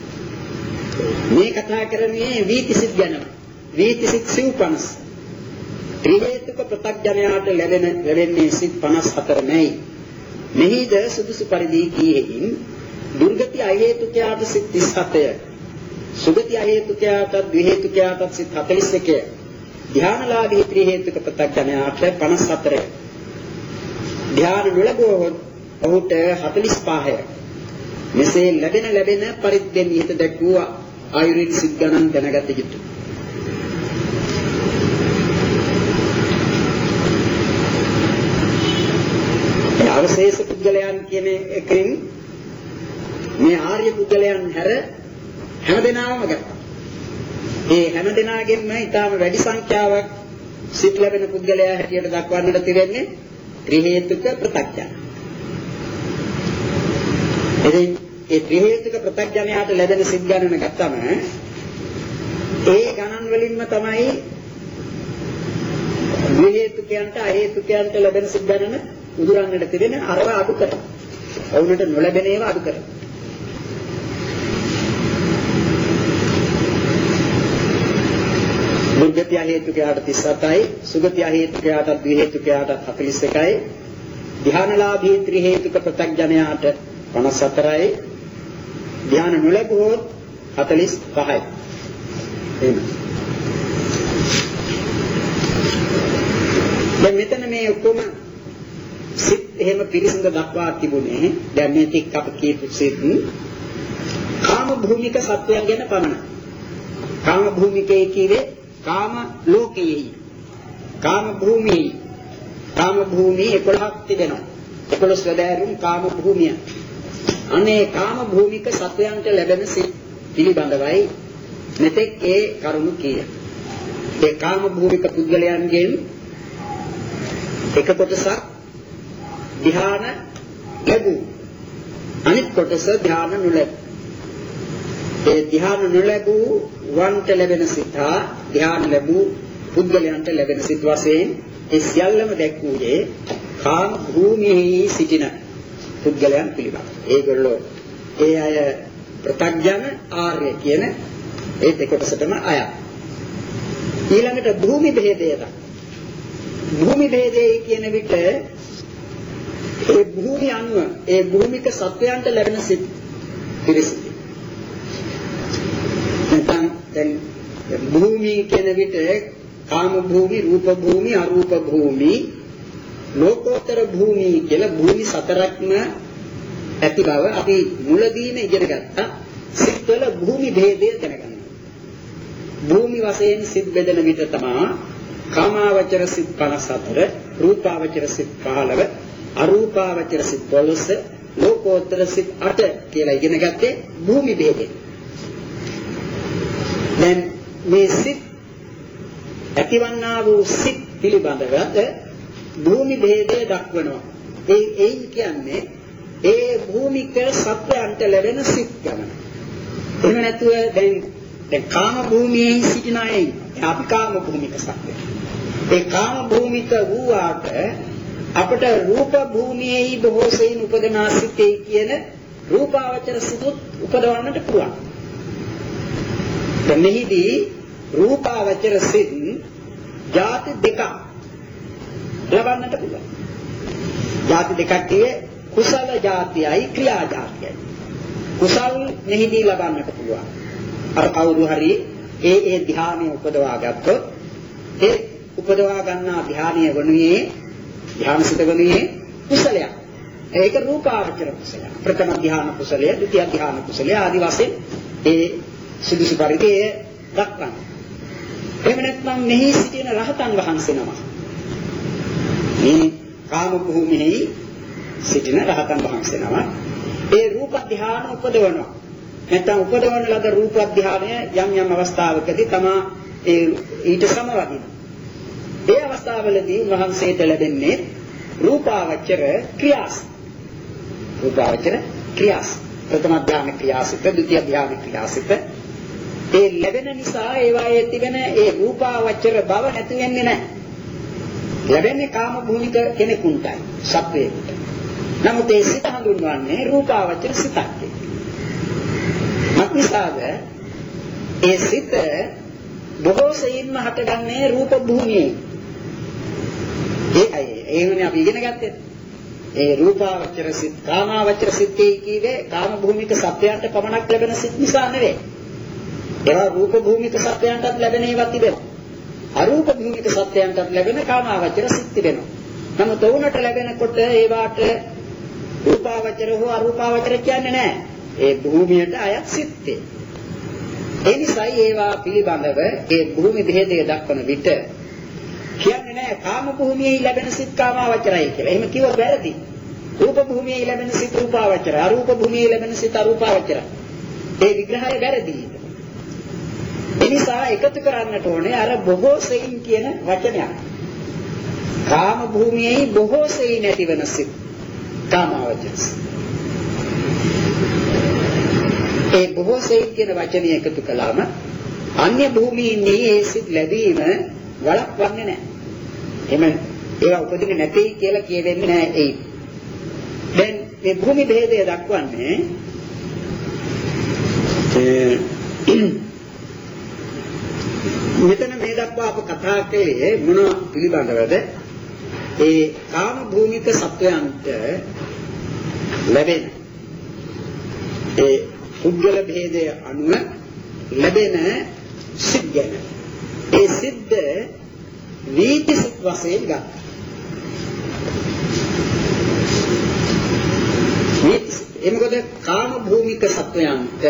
මේ කතා කරන්නේ වීති සිත් ගැන. වීති සිත් සිව්පනස ත්‍රි හේතුක ප්‍රත්‍යඥයාට ලැබෙන ලැබෙන්නේ සිත් පනස් හතර නෙයි. මෙහිද සුදුසු පරිදි කීහෙයින් දුර්ගති අහේතුකයාට සිත් තිස් හතය, සුගති අහේතුකයාට ද්වි හේතුකයාට සිත් හතළිස් එකය, ධ්‍යානලාභී ත්‍රි හේතුක ප්‍රත්‍යඥයාට පනස් හතරය. ධ්‍යාන නොලබුවොත් ඔහුට හතළිස් පහය. මෙසේ ලැබෙන ලැබෙන පරිද්දෙන් ඉහත දැක්වූ ආයුරින් සිත් ගණන් දැනගත යුතුය. අවශේෂ පුද්ගලයන් කියන එකෙන් මේ ආර්ය පුද්ගලයන් හැර හැමදෙනාම ගත්තා. ඒ හැමදෙනාගෙන්ම ඊටාම වැඩි සංඛ්‍යාවක් සිත් ලැබෙන පුද්ගලයා හැටියට දක්වන්නට තිබෙන්නේ ත්‍රි හේතුක ප්‍රත්‍යඥ. ඉතින් ඒ ත්‍රි හේතුක ප්‍රත්‍යඥයාට ලැබෙන සිත් ගණන ගත්තම ඒ ගණන් වලින්ම තමයි ද්වි හේතුකයන්ට අහේතුකයන්ට ලැබෙන සිත් ගණන උදුරන්නට තිබෙන අරව අඩු කරනවා. වුණට නොලැබෙන ඒවා අඩු කරනවා. දුර්ගති හේතුකයාට තිස් හතයි, සුගති හේතුකයාට ද්වි හේතුකයාට හතළිස් එකයි, ධ්‍යානලාභී ත්‍රි හේතුක ප්‍රත්‍යඥයාට පනස් හතරයි, ධ්‍යාන නොලැබුවොත් හතළිස් පහයි. එහෙම. දැන් මෙතන මේ ඔක්කොම සිත් එහෙම පිරිසිඳ දක්වා තිබුණේ දැන් මේ ටික අප කියපු සිත් කාම භූමික සත්වයන් ගැන පමණයි. කාම භූමිකයේ කියේ කාම ලෝකයේ කාම භූමියේ කාම භූමිය එකොළහක් තිබෙනවා. එකොළොස් වැඩෑරුම් කාම භූමිය. අනේ කාම භූමික සත්වයන්ට ලැබෙන සිත් පිළිබඳවයි මෙතෙක් ඒ කරුණු කිය. ඒ කාම භූමික පුද්ගලයන්ගෙන් එක කොටසක් ධ්‍යාන ලැබූ අනිත් කොටස ධ්‍යාන නොලැබූ. ඒ ධ්‍යාන නොලැබූ වන්ට ලැබෙන සිත ධ්‍යාන ලැබූ පුද්ගලයන්ට ලැබෙන සිත් වශයෙන් ඒ සියල්ලම දැක්වූයේ කාම භූමියේ සිටින පුද්ගලයන් පිළිබඳ. ඒගොල්ලෝ ඒ අය ප්‍රත්‍යඥ ආර්ය කියන ඒ දෙකොටසටම අය. ඊළඟට භූමි භේදයට භූමි භේදයේ කියන විට ඒ භූමිය අනුව ඒ භූමික සත්වයන්ට ලැබෙන සිත් පිරිසිදු. නැත්නම් දැන් භූමි කියන විට කාම භූමි, රූප භූමි, අරූප භූමි, ලෝකෝත්තර භූමි කියලා භූමි සතරක්ම ඇති බව අපි මුලදීම ඉගෙන ගත්තා. සිත්වල භූමි භේදය දැනගන්න. භූමි වශයෙන් සිත් බෙදෙන විට තමයි කාමාවචර සිත් පනස් හතර, රූපාවචර සිත් පහළොව, අරූපාවචර සිත් දොළොස්, ලෝකෝත්තර සිත් අට කියලා ඉගෙන ගත්තේ භූමි භේදය. දැන් මේ සිත් ඇතිවන්නා වූ සිත් පිළිබඳව භූමි භේදය දක්වනවා. ඒ ඒ කියන්නේ ඒ භූමික සත්වයන්ට ලැබෙන සිත් ගණන. එහෙම නැතුව දැන් දැන් කාම භූමියේ සිටින අය අපි කාම භූමික සත්වය. ඒ කාම භූමික වූාට අපට රූප භූමියේ බොහෝ සෙයින් උපදනා සිටේ කියන රූපාවචර සිතුත් උපදවන්නට පුළුවන්. මෙහිදී රූපාවචර සිත් ಜಾති දෙකක් ලබන්නට පුළුවන්. ಜಾති දෙකක් කියේ කුසල ಜಾතියයි ක්‍රියා ಜಾතියයි. කුසල් මෙහිදී ලබන්නට පුළුවන්. අර කවුරු හරි ඒ ඒ ධ්‍යානෙ උපදවා ගත්තොත් ඒ උපදවා ගන්නා ධ්‍යානය වනුයේ ධ්‍යානසිත වනුයේ කුසලයක්. ඒක රූපාවචර කුසලයක්. ප්‍රථම ධ්‍යාන කුසලය, ද්විතිය ධ්‍යාන කුසලය ආදී වශයෙන් ඒ සුදුසු පරිදි දක්වන්න. එහෙම නැත්නම් මෙහි සිටින රහතන් වහන්සේ නම. මේ කාම භූමියේ සිටින රහතන් වහන්සේ නම ඒ රූප ධ්‍යාන උපදවනවා. නැත්නම් උපදවන ලද රූප ධ්‍යානය යම් යම් අවස්ථාවකදී තමා ඒ ඊට සමවදින. ඒ අවස්ථාවවලදී වහන්සේට ලැබෙන්නේ රූපාවචර ක්‍රියාස. රූපාවචර ක්‍රියාස. ප්‍රථම ධ්‍යාන ක්‍රියාසිත, ද්විතිය ධ්‍යාන ක්‍රියාසිත. ඒ ලැබෙන නිසා ඒවායේ තිබෙන ඒ රූපාවචර බව නැති වෙන්නේ නැහැ. ලැබෙන්නේ කාම භූමික කෙනෙකුටයි, සත්වයකට. නමුත් ඒ සිත හඳුන්වන්නේ රූපාවචර සිතක්. මක්නිසාද ඒ සිත බොහෝ සෙයින්ම හටගන්නේ රූප භූමියේ. ඒකයි එහෙමනේ අපි ඉගෙන ගත්තේ. ඒ රූපාවචර සිත්, කාමාවචර සිත් කීවේ කාම භූමික සත්‍යයන්ට පමණක් ලැබෙන සිත් නිසා නෙවෙයි. ඒවා රූප භූමික සත්‍යයන්ටත් ලැබෙන ඒවා තිබෙනවා. අරූප භූමික සත්‍යයන්ටත් ලැබෙන කාමාවචර සිත් තිබෙනවා. නමුත් උණට ලැබෙනකොට ඒවාට රූපාවචර හෝ අරූපාවචර කියන්නේ නැහැ. ඒ භූමියට අයත් සිත්තේ. ඒ නිසා ඒවා පිළිබඳව ඒ භූමි භේදය දක්වන විට කියන්නේ නැහැ කාම භූමියේ ලැබෙන සිත් කාමාවචරයි කියලා. එහෙම කිව්ව වැරදි. රූප භූමියේ ලැබෙන සිත් රූපාවචර, අරූප භූමියේ ලැබෙන සිත් අරූපාවචර. ඒ විග්‍රහය වැරදි. ඒ නිසා එකතු කරන්නට ඕනේ අර බොහෝ සෙයින් කියන වචනයක්. කාම භූමියේ බොහෝ සෙයින් ඇතිවන සිත් කාමාවචර. ඒ බොහෝ සෙයින් කියන වචනය එකතු කළාම අන්‍ය භූමීන්හි ඒ සිත් ලැබීම වළක්වන්නේ නැහැ. එහෙම ඒවා උපදින්නේ නැtei කියලා කියෙන්නේ නැහැ ඒ. දැන් මේ භූමි භේදය දක්වන්නේ මෙතන මේ දක්වා අප කතා කළේ මොන පිළිබඳවද? ඒ කාම භූමික සත්වයන්ට ලැබෙන ඒ පුද්ගල භේදය අනුව ලැබෙන සිත් ගැන. ඒ සිද්ද වීති සිත් වශයෙන් ගන්න. ඒ මොකද කාම භූමික සත්වයන්ට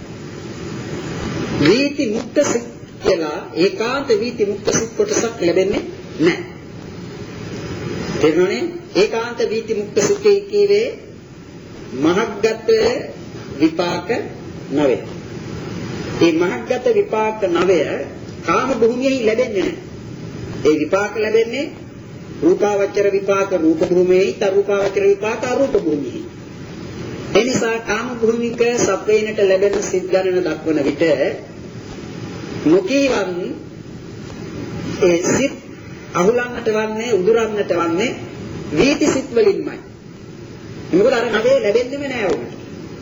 වීති මුක්ත සිත් කියලා ඒකාන්ත වීති මුක්ත සිත් කොටසක් ලැබෙන්නේ නැහැ. තේරුණානේ? ඒකාන්ත වීති මුක්ත සිතේ කීවේ මහග්ගත විපාක නවය. මේ මහග්ගත විපාක නවය කාම භූමියෙහි ලැබෙන්නේ නැහැ. ඒ විපාක ලැබෙන්නේ රූපාවචර විපාක රූප භූමියෙහි, තරූපාවචර විපාක අරූප භූමියෙහි. ඒ නිසා කාම භූමික සත්වයිනට ලැබෙන සිත් ගණන දක්වන විට නොකීවන් ඒ සිත් අහුලන්නට වන්නේ උදුරන්නට වන්නේ වීති සිත් වලින්මයි. මොකද අර නවේ ලැබෙන්නේම නෑ උන්ට.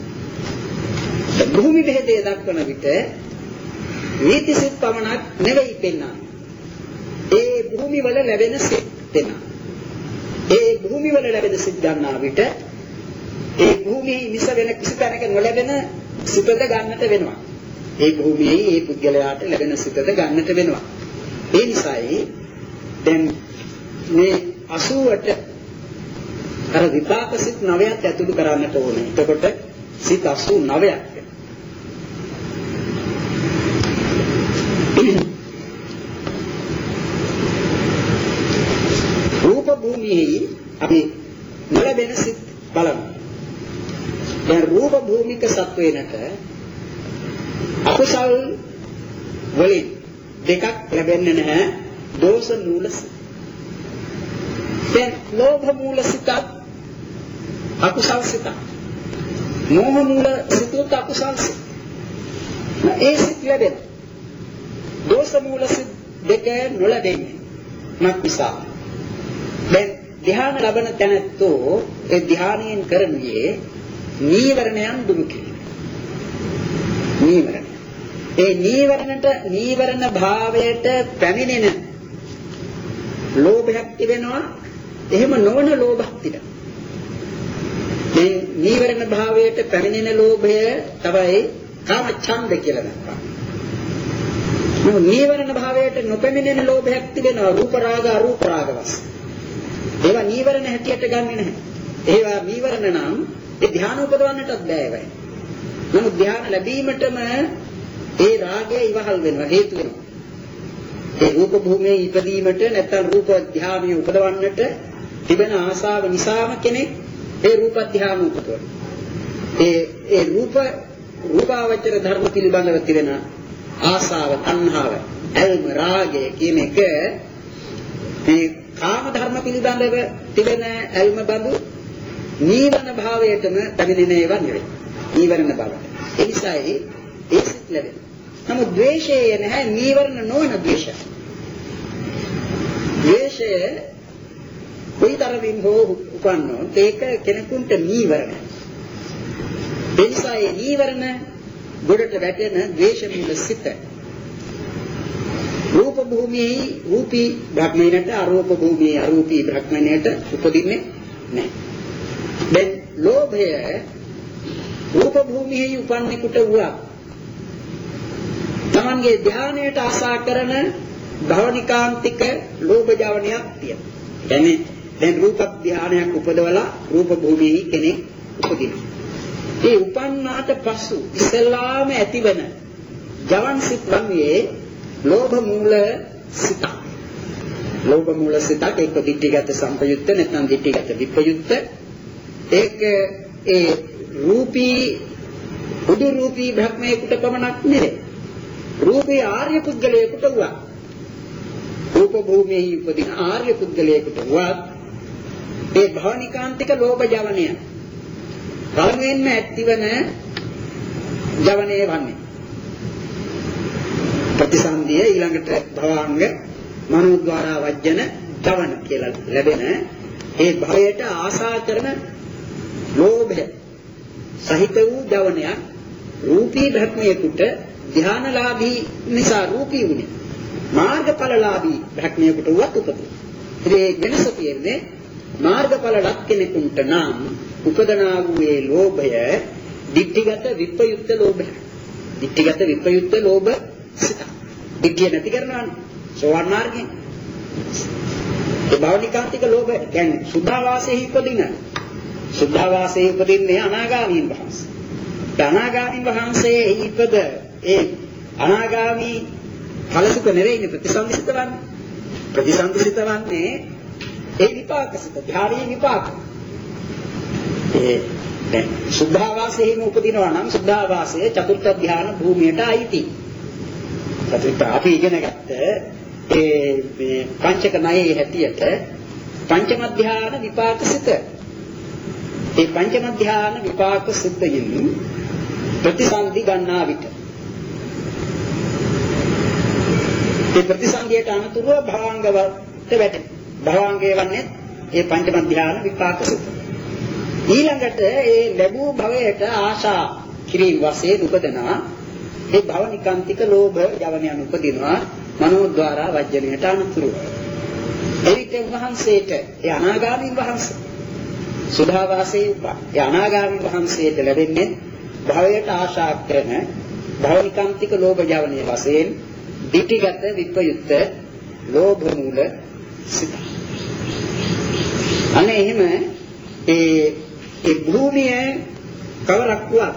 භූමි භේදය දක්වන විට වීති සිත් පමණක් නෙවෙයි පෙන්වන්නේ. ඒ භූමි වල ලැබෙන සිත් දෙන. ඒ භූමි වල ලැබෙන සිත් ගන්නා විට ඒ භූමියේ මිස වෙන කිසි තැනක නොලැබෙන සිතද ගන්නට වෙනවා. ඒ භූමියේ ඒ පුද්ගලයාට ලැබෙන සිතද ගන්නට වෙනවා. ඒ නිසායි දැන් මේ අසූවට අර විපාක සිත් නවයක් ඇතුළු කරන්නට ඕනේ. එතකොට සිත් අසූ නවයක්. රූප භූමියේ අපි නොලැබෙන සිත් බලමු. දැන් රූප භූමික සත්වේනට අකුසල් වලින් දෙකක් ලැබෙන්නේ නැහැ. දෝෂ මූල සිත. දැන් ලෝභ මූල සිත අකුසල් සිත. මෝහ මූල සිත අකුසල් සිත. ඒ සිත් ලැබෙන. දෝෂ මූල සිත් දෙක නොලැබෙන්නේ. නැත්නම් දැන් ධ්‍යාන ලබන තැනැත්තෝ ඒ ධ්‍යානයෙන් කරන්නේ නීවරණයන් දුරු කිරීම. නීවරණ. ඒ නීවරණට නීවරණ භාවයට පැමිණෙන ලෝභයක් තිබෙනවා. එහෙම නොවන ලෝභයක් තිබෙනවා. මේ නීවරණ භාවයට පැමිණෙන ලෝභය තමයි කාම ඡන්ද කියලා දක්වන්නේ. මේ නීවරණ භාවයට නොපැමිණෙන ලෝභයක් තිබෙනවා. රූප රාග අරූප රාග වශයෙන්. ඒවා නීවරණ හැටියට ගන්නෙ නැහැ. ඒවා නීවරණ නම් ඒ ධ්‍යාන උපදවන්නටත් බෑ ඒවයි. නමුත් ධ්‍යාන ලැබීමටම ඒ රාගය ඉවහල් වෙනවා හේතු වෙනවා. ඒ රූප භූමියේ ඉපදීමට නැත්නම් රූප ධ්‍යානය උපදවන්නට තිබෙන ආශාව නිසාම කෙනෙක් ඒ රූප ධ්‍යාන උපදවනවා. ඒ ඒ රූප රූපාවචර ධර්ම පිළිබඳව තිබෙන ආශාව, තණ්හාව, ඇල්ම, රාගය කියන එක මේ කාම ධර්ම පිළිබඳව තිබෙන ඇල්ම බඳු නීවරණ භාවයටම පැමිණෙන ඒවා නෙවෙයි. නීවරණ භාවය. ඒ නිසායි ඒ සිත් ලැබෙන. නමුත් ද්වේෂය නැහැ නීවරණ නොවන ද්වේෂය. ද්වේෂය කොයිතරමින් හෝ උපන්නොත් ඒක කෙනෙකුට නීවරණ. ඒ නිසායි නීවරණ ගොඩට වැටෙන ද්වේෂ මූල සිත. රූප භූමියේ රූපී බ්‍රහ්මණයට අරූප භූමියේ අරූපී බ්‍රහ්මණයට උපදින්නේ නැහැ. දැන් ලෝභය රූප භූමියේ උපන්නෙකුට වුණා. තමන්ගේ ධානයට ආශා කරන භවනිකාන්තික ලෝභ ජවනයක් තියෙනවා. يعني දැන් රූප ධානයක් උපදවලා රූප භූමියේ කෙනෙක් උපදිනවා. ඒ උපන්නාට පසු ඉස්සෙල්ලාම ඇතිවන ජවන් සිත් වන්නේ ලෝභ මූල සිත. ලෝභ මූල සිත ඒක දිට්ඨිගත සම්පයුක්ත නැත්නම් දිට්ඨිගත විපයුක්ත. ඒක ඒ රූපී උදු රූපී භක්මයකට පමණක් නෙවෙයි. රූපී ආර්ය පුද්ගලයෙකුට වුණා. රූප භූමියේ උපදින ආර්ය පුද්ගලයෙකුට වුණා. ඒ භවනිකාන්තික ලෝභ ජවනය පළමුවෙන්ම ඇතිවන ජවනයේ වන්නේ. ප්‍රතිසන්දිය ඊළඟට භවාංග මනෝද්වාරා වජ්ජන ජවන කියලා ලැබෙන ඒ භවයට ආසා කරන ලෝභය සහිත වූ ජවනයක් රූපී භක්මයේකට ධානලාභී නිසා රූපී වුණේ මාර්ගඵලලාභී භක්මයේකට වත් උපදී. ඒ වෙනස තියෙන්නේ මාර්ගඵල ලක් කෙනෙකුට නම් උපදනා වූ ඒ ලෝභය ditthිගත විප්‍රයුක්ත ලෝභය. ditthිගත විප්‍රයුක්ත ලෝභ සිත. ditthිය නැති කරනවානේ. සෝවාන් මාර්ගයෙන්. ඒ භවනිකාන්තික ලෝභය කියන්නේ සුද්ධාවාසයේ උපදින. සුද්ධාවාසයේ උපදින්නේ අනාගාමීන් වහන්සේ. අනාගාමීන් වහන්සේ ඉපද ඒ අනාගාමී ඵලසුඛ නෙවෙයි ප්‍රතිසන්දිසිත වන්නේ. ප්‍රතිසන්දිසිත වන්නේ ඒ විපාකසිත ධාරී විපාක. ඒ දැන් සුද්ධාවාසයේම උපදිනවා නම් සුද්ධාවාසයේ චතුර්ථ ධාන භූමියට අයිති. චතුර්ථ අපි ඉගෙන ගත්ත ඒ මේ පංචක ණයේ හැටියට පංචම ධාන විපාකසිත. ඒ පංචම ධාන විපාකසිතයෙන් ප්‍රතිසන්දි ගන්නා විට ඒ ප්‍රතිසන්දියට අනුතුරුව භවංග වලට වැටෙන. භවංගය වන්නේ ඒ පංචම ධාන විපාකසිත. ඊළඟට ඒ ලැබූ භවයට ආශා කිරීම වශයෙන් උපදනා ඒ භවනිකාන්තික ලෝභ යවනයන් උපදිනවා මනෝද්වාරා වජ්ජනයට අනුතුරුව. එවිට වහන්සේට ඒ අනාගාමී වහන්සේ සුධාවාසයේ උපා ඒ අනාගාමී වහන්සේට ලැබෙන්නේ භවයට ආශා කරන භවනිකාන්තික ලෝභ යවනයේ වශයෙන් ditthිගත විප්‍රයුක්ත ලෝභ මූල සිත. අනේ එහෙම ඒ ඒ භූමිය කවරක් වුවත්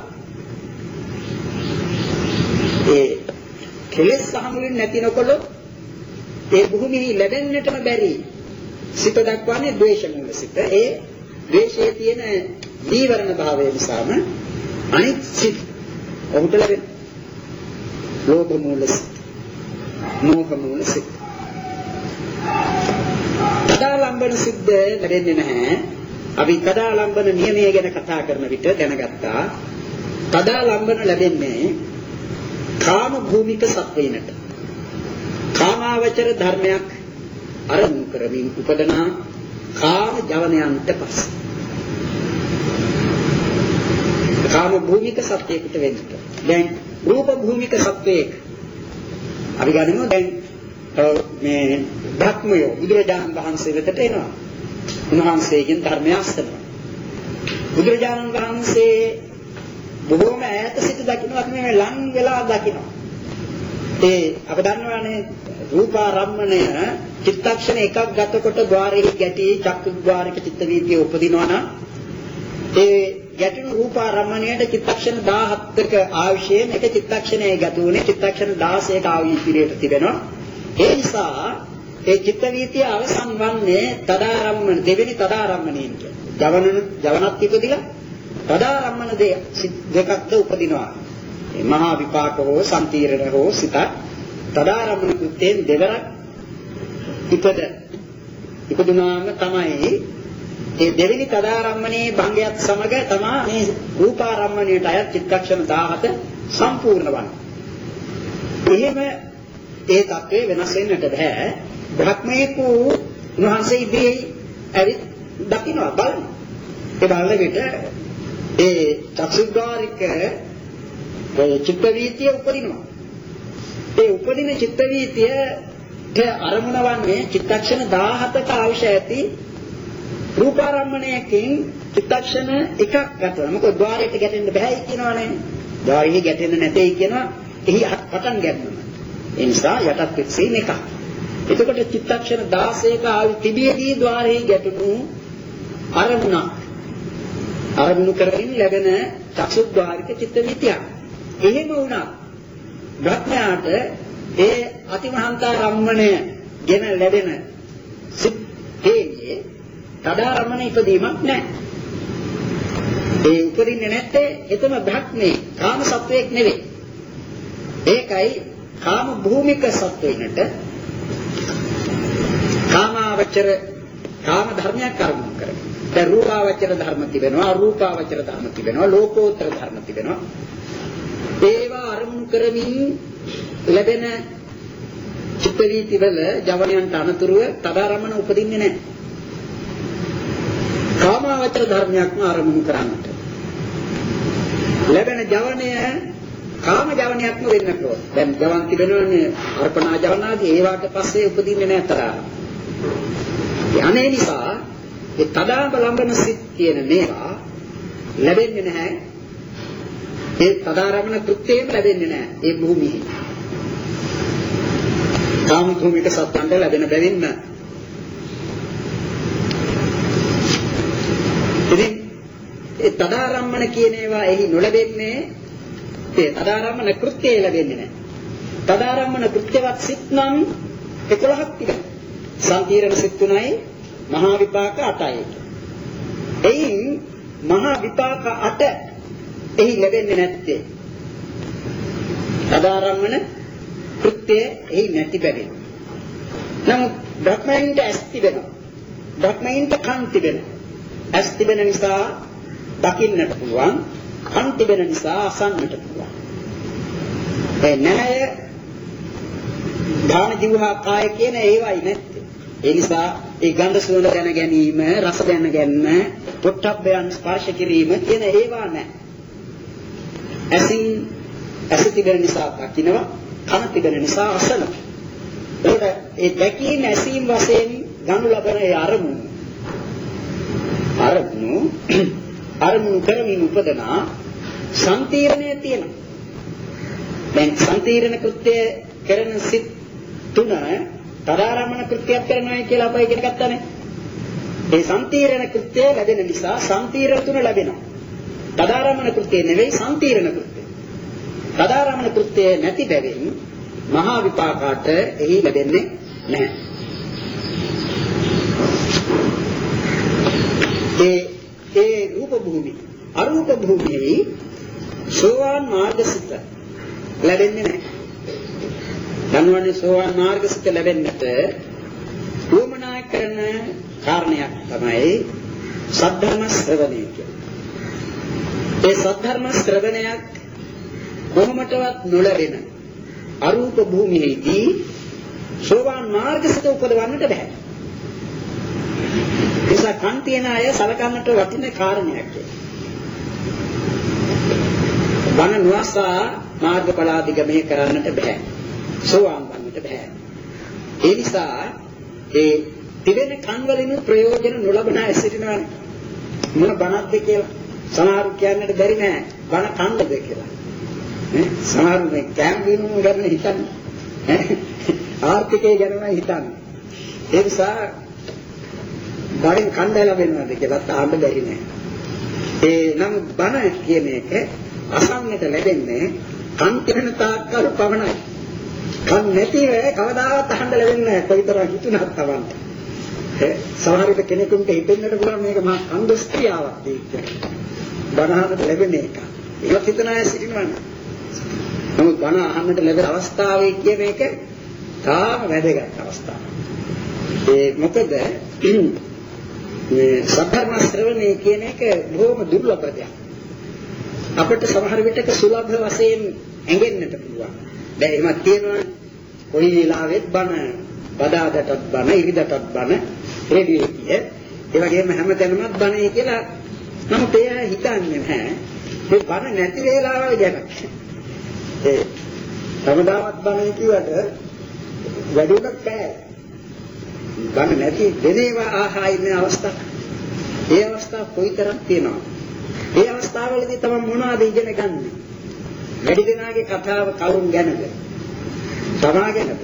ඒ කෙලෙස් සමුලින් නැතිනකොට ඒ භූමිය ලැබෙන්නටම බැරි සිත දක්වන්නේ ද්වේෂ මූල සිත. ඒ ද්වේෂයේ තියෙන නීවරණ භාවය නිසාම අනිත් සිත් ඔහුට ලැබෙන ලෝභ මූල සිත්, මෝහ මූල සිත්. කදාලම්බන සිද්ද ලැබෙන්නේ නැහැ. අපි කදාලම්බන නියමය ගැන කතා කරන විට දැනගත්තා. කදාලම්බන ලැබෙන්නේ කාම භූමික සත්වයිනට. කාමාවචර ධර්මයක් අරමුණු කරමින් උපදනා කාම ජවනයන්ට පස්සේ. කාම භූමික සත්වයකට වෙන්නට. දැන් රූප භූමික සත්වයක අපි ගනිමු දැන් මේ භක්මය බුදුරජාණන් වහන්සේ වෙතට එනවා. උන්වහන්සේගෙන් ධර්මය අස්තනවා. බුදුරජාණන් වහන්සේ බොහෝම ඈත සිට දකින්නවා මේ ලං වෙලා දකින්නවා. ඒ අප දන්නවානේ රූපාරම්මණය චිත්තක්ෂණ එකක් ගතකොට ద్వාරෙහි ගැටි චක්කු ద్వාරික චිත්ත වීතිය උපදිනවා නම් ඒ ගැටෙන රූපාරම්මණයට චිත්තක්ෂණ දහහතක ආයුෂයෙන් එක චිත්තක්ෂණයේ ගත වුණේ චිත්තක්ෂණ දහසක ආයුෂයට තිබෙනවා. ඒ නිසා ඒ චිත්ත වීතිය අවසන් වන්නේ තදාරම්මන දෙවෙනි තදාරම්මණයෙන් කියන. ජවන ජවනත් ඉපදිලා තදාරම්මන දෙකක්ද උපදිනවා. මේ මහා විපාක හෝ සම්තිරණ හෝ සිත තදාරම්මන කුත්තෙන් දෙවරක් ඉපද ඉපදුනාම තමයි ඒ දෙවෙනි තදාරම්මනේ භංගයත් සමග තමයි මේ රූපාරම්මණයට අයත් චිත්තක්ෂණ දහහත සම්පූර්ණ වන්නේ. එහෙම ඒ தත්ත්වය වෙනස් වෙන්නට බෑ. බ්‍රහ්මේකු උන්වහන්සේ ඉබේ ඇවිත් දකින්නවා බලන්න. ඒ බලන විට ඒ චක්ෂුද්වාරික චිත්ත වීතිය උපදිනවා. ඒ උපදින චිත්ත වීතියට අරමුණ වන්නේ චිත්තක්ෂණ දහහතක අවශ්‍ය ඇති රූපාරම්මණයකින් චිත්තක්ෂණ එකක් ගන්නවා. මොකද ద్వාරයට ගැටෙන්න බෑ කියනවනේ. ద్వාරෙහි ගැටෙන්න නැtei කියනවා. එහි පටන් ගන්නවා. ඒ නිසා යටත් පිටසීම එකක්. එතකොට චිත්තක්ෂණ දහසක ආවි තිබියදී ద్వාරෙහි ගැටුණු අරමුණ අරමුණු කරමින් ලැබෙන චක්ෂුද්වාරික චිත්ත විතියක්. එහෙම වුණා බ්‍රහ්මයාට ඒ අතිමහන්තාරම්මණය ගෙන ලැබෙන සිත්යේ තදාරම්මන ඉදීමක් නැහැ. ඒ උපරින්නේ නැත්තේ එතම බ්‍රහ්මේ කාම සත්වයක් නෙවෙයි. ඒකයි කාම භූමික සත්වයිනට කාමාවචර කාම ධර්මයක් අරමුණු කරගෙන. දැන් රූපාවචර ධර්ම තිබෙනවා, අරූපාවචර ධර්ම තිබෙනවා, ලෝකෝත්තර ධර්ම තිබෙනවා. ඒවා අරමුණු කරමින් ලැබෙන චිත්ත වීති වල ජවනයන්ට අනතුරුව තදාරම්මන උපදින්නේ නැහැ. කාමාවචර ධර්මයක්ම ආරමුණු කරන්නට. ලැබෙන ජවනය කාම ජවනයක්ම වෙන්නට ඕන. දැන් ජවන් තිබෙනවනේ අර්පණා ජවනාදී ඒවට පස්සේ උපදින්නේ නැහැ තදාරම්මන. අනේ නිසා ඒ තදාම ලම්බන සිත් කියන මේවා ලැබෙන්නේ නැහැ. ඒ තදාරම්මන කෘත්‍යයෙන් ලැබෙන්නේ නැහැ. ඒ භූමියේ. කාම භූමික සත්‍යන්ට ලැබෙන බැවින්ම ඉතින් ඒ තදාරම්මන කියන ඒවා එහි නොලැබෙන්නේ ඒ තදාරම්මන කෘත්‍යය ලැබෙන්නේ නැහැ. තදාරම්මන කෘත්‍යවත් සිත් නම් එකොළහක් තිබෙනවා. සම්පීර්ණ සිත් තුනයි මහා විපාක අටයි. එයින් මහා විපාක අට එහි ලැබෙන්නේ නැත්තේ තදාරම්මන කෘත්‍ය එහි නැති බැවින්. නමුත් ධර්මයෙන්ට ඇස් තිබෙනවා. ධර්මයෙන්ට කන් තිබෙනවා. ඇස් තිබෙන නිසා දකින්නට පුළුවන්. කන් තිබෙන නිසා අසන්නට පුළුවන්. ඒ නැය ධාන ජීවහා කාය කියන ඒවයි නැත්තේ. ඒ නිසා ඒ ගන්ධ සුවඳ දැන ගැනීම, රස දැන ගැනීම, පොට්ටබ්බයන් ස්පර්ශ කිරීම කියන ඒවා නැහැ. ඇසින් ඇස තිබෙන නිසා දකින්නවා, කන තිබෙන නිසා අසනවා. ඒකට ඒ දැකීම ඇසීම වශයෙන් ගනු ලබන ඒ අරමුණු අරමුණු අරමුණු කරමින් උපදනා සම්තීර්ණය තියෙනවා. දැන් සම්තීර්ණ කෘත්‍ය කරන සිත් තුන තදාරම්මන කෘත්‍යයක් කරනවා කියලා අපි ඉගෙන ගත්තානේ. ඒ සම්තීර්ණ කෘත්‍ය ලැබෙන නිසා සම්තීර්ණ තුන ලැබෙනවා. තදාරම්මන කෘත්‍ය නෙවෙයි සම්තීර්ණ කෘත්‍ය. තදාරම්මන කෘත්‍ය නැති බැවින් මහා විපාකාට එහි ලැබෙන්නේ නැහැ. ඒ ඒ රූප භූමි අරූප භූමියේ සෝවාන් මාර්ගසිත ලැබෙන්නේ නැහැ. ධනවන්නේ සෝවාන් මාර්ගසිත ලැබෙන්නට උවමනා කරන කාරණයක් තමයි සද්ධර්ම ශ්‍රවණය කියන්නේ. ඒ සද්ධර්ම ශ්‍රවණයක් කොහොමදවත් නොලැබෙන අරූප භූමියේදී සෝවාන් මාර්ගසිත උපදවන්නට බෑ. ඒසා කන් තියන අය සලකන්නට වටින කාරණයක්. බණ නොඅසා මාර්ගඵලාදිගමනය කරන්නට බෑ. සෝවාන් වන්නට බෑ. ඒ නිසා ඒ තිබෙන කන් වලින් ප්‍රයෝජන නොලබන අය සිටිනවනේ. මොන බණක්ද කියලා සමහරු කියන්නට බැරි නෑ. බණ කන්නද කියලා. නේ? සමහරු මේ කැම්බිනු ගැන හිතන්නේ. ඈ ආර්ථිකය ගැනම හිතන්නේ. ඒ නිසා බණෙන් කණ්ඩ ලැබෙනවද කියලා අහන්න බැරි නෑ. ඒ නම් බණ කියන එක අසන්නට ලැබෙන්නේ කන් තිබෙන තාක්කල් පමණයි. කන් නැතිව කවදාවත් අහන්න ලැබෙන්නේ නැහැ කොයිතරම් හිතුණත් තවන්ට. ඒ සමහර විට කෙනෙකුට හිතෙන්නට පුළුවන් මේක මහා කන්දස්ත්‍රියාවක් කියලා. බණ අහන්නට ලැබෙන එක. ඒක හිතන අය සිටිනවනේ. නමුත් බණ අහන්නට ලැබෙන අවස්ථාවේ කියන එක තාම වැදගත් අවස්ථාවක්. ඒ මොකද මේ සද්ධර්ම ශ්‍රවණය කියන එක බොහොම දුර්ලභ දෙයක්. අපිට සමහර විටක සුලභ වශයෙන් ඇඟෙන්නට පුළුවන්. දැන් එහෙම තියෙනවා කොයි වෙලාවෙත් බණ බදාදටත් බණ ඉරිදටත් බණ රේඩියෝ කිය. ඒ වගේම හැමතැනමත් බණයි කියලා නමුත් එයා හිතන්නේ නැහැ. මේ බණ නැති වෙලාවල් ගැන. ඒ සමදාවත් බණයි කියවට වැඩිමක් බෑ. බණ නැති දෙනේවා ආහා ඉන්න අවස්ථා. ඒ අවස්ථාව කොයිතරම් තියෙනවා. ඒ අවස්ථාවවලදී තමයි මොනවද ඉගෙන ගන්නෙ? වැඩි දෙනාගේ කතාව කවුරුන් ගැනද? තමා ගැනද?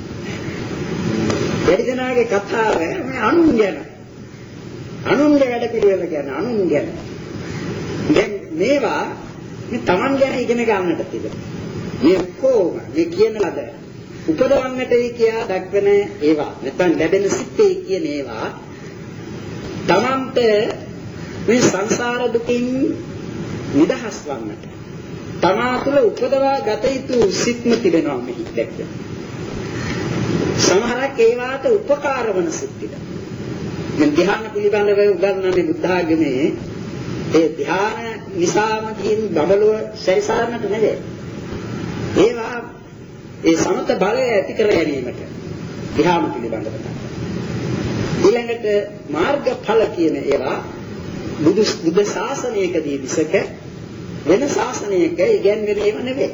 වැඩි දෙනාගේ කතාව මේ අනුන් ගැන. අනුන්ගේ වැඩ පිළිවෙල ගැන අනුන් ගැන. දැන් මේවා මේ තමන් ගැන ඉගෙන ගන්නට තිබෙනවා. මේ කොහොම මේ කියන ලද උපදවන්නටයි කියා දක්වන ඒවා නැත්නම් ලැබෙන සිත්තේ කියන ඒවා තමන්ට මේ සංසාර දුකින් නිදහස් වන්නට තමා තුළ උපදවා ගත යුතු සිත්ම තිබෙනවා මෙහි දැක්වෙන. සමහරක් ඒවාට උපකාර වන සිත් තිබෙනවා. මේ ධ්‍යාන පිළිබඳව උගන්වන්නේ බුද්ධ ආගමේ ඒ ධ්‍යාන නිසාම කියන බබලුව සැරිසරන්නට නෙවෙයි. ඒවා ඒ සමත බලය ඇති කර ගැනීමට ධ්‍යාන පිළිබඳව. ඊළඟට මාර්ගඵල කියන ඒවා බුදු බුද්ධ ශාසනයකදී විසක වෙන ශාසනයක ඉගැන්වෙන ඒවා නෙවෙයි.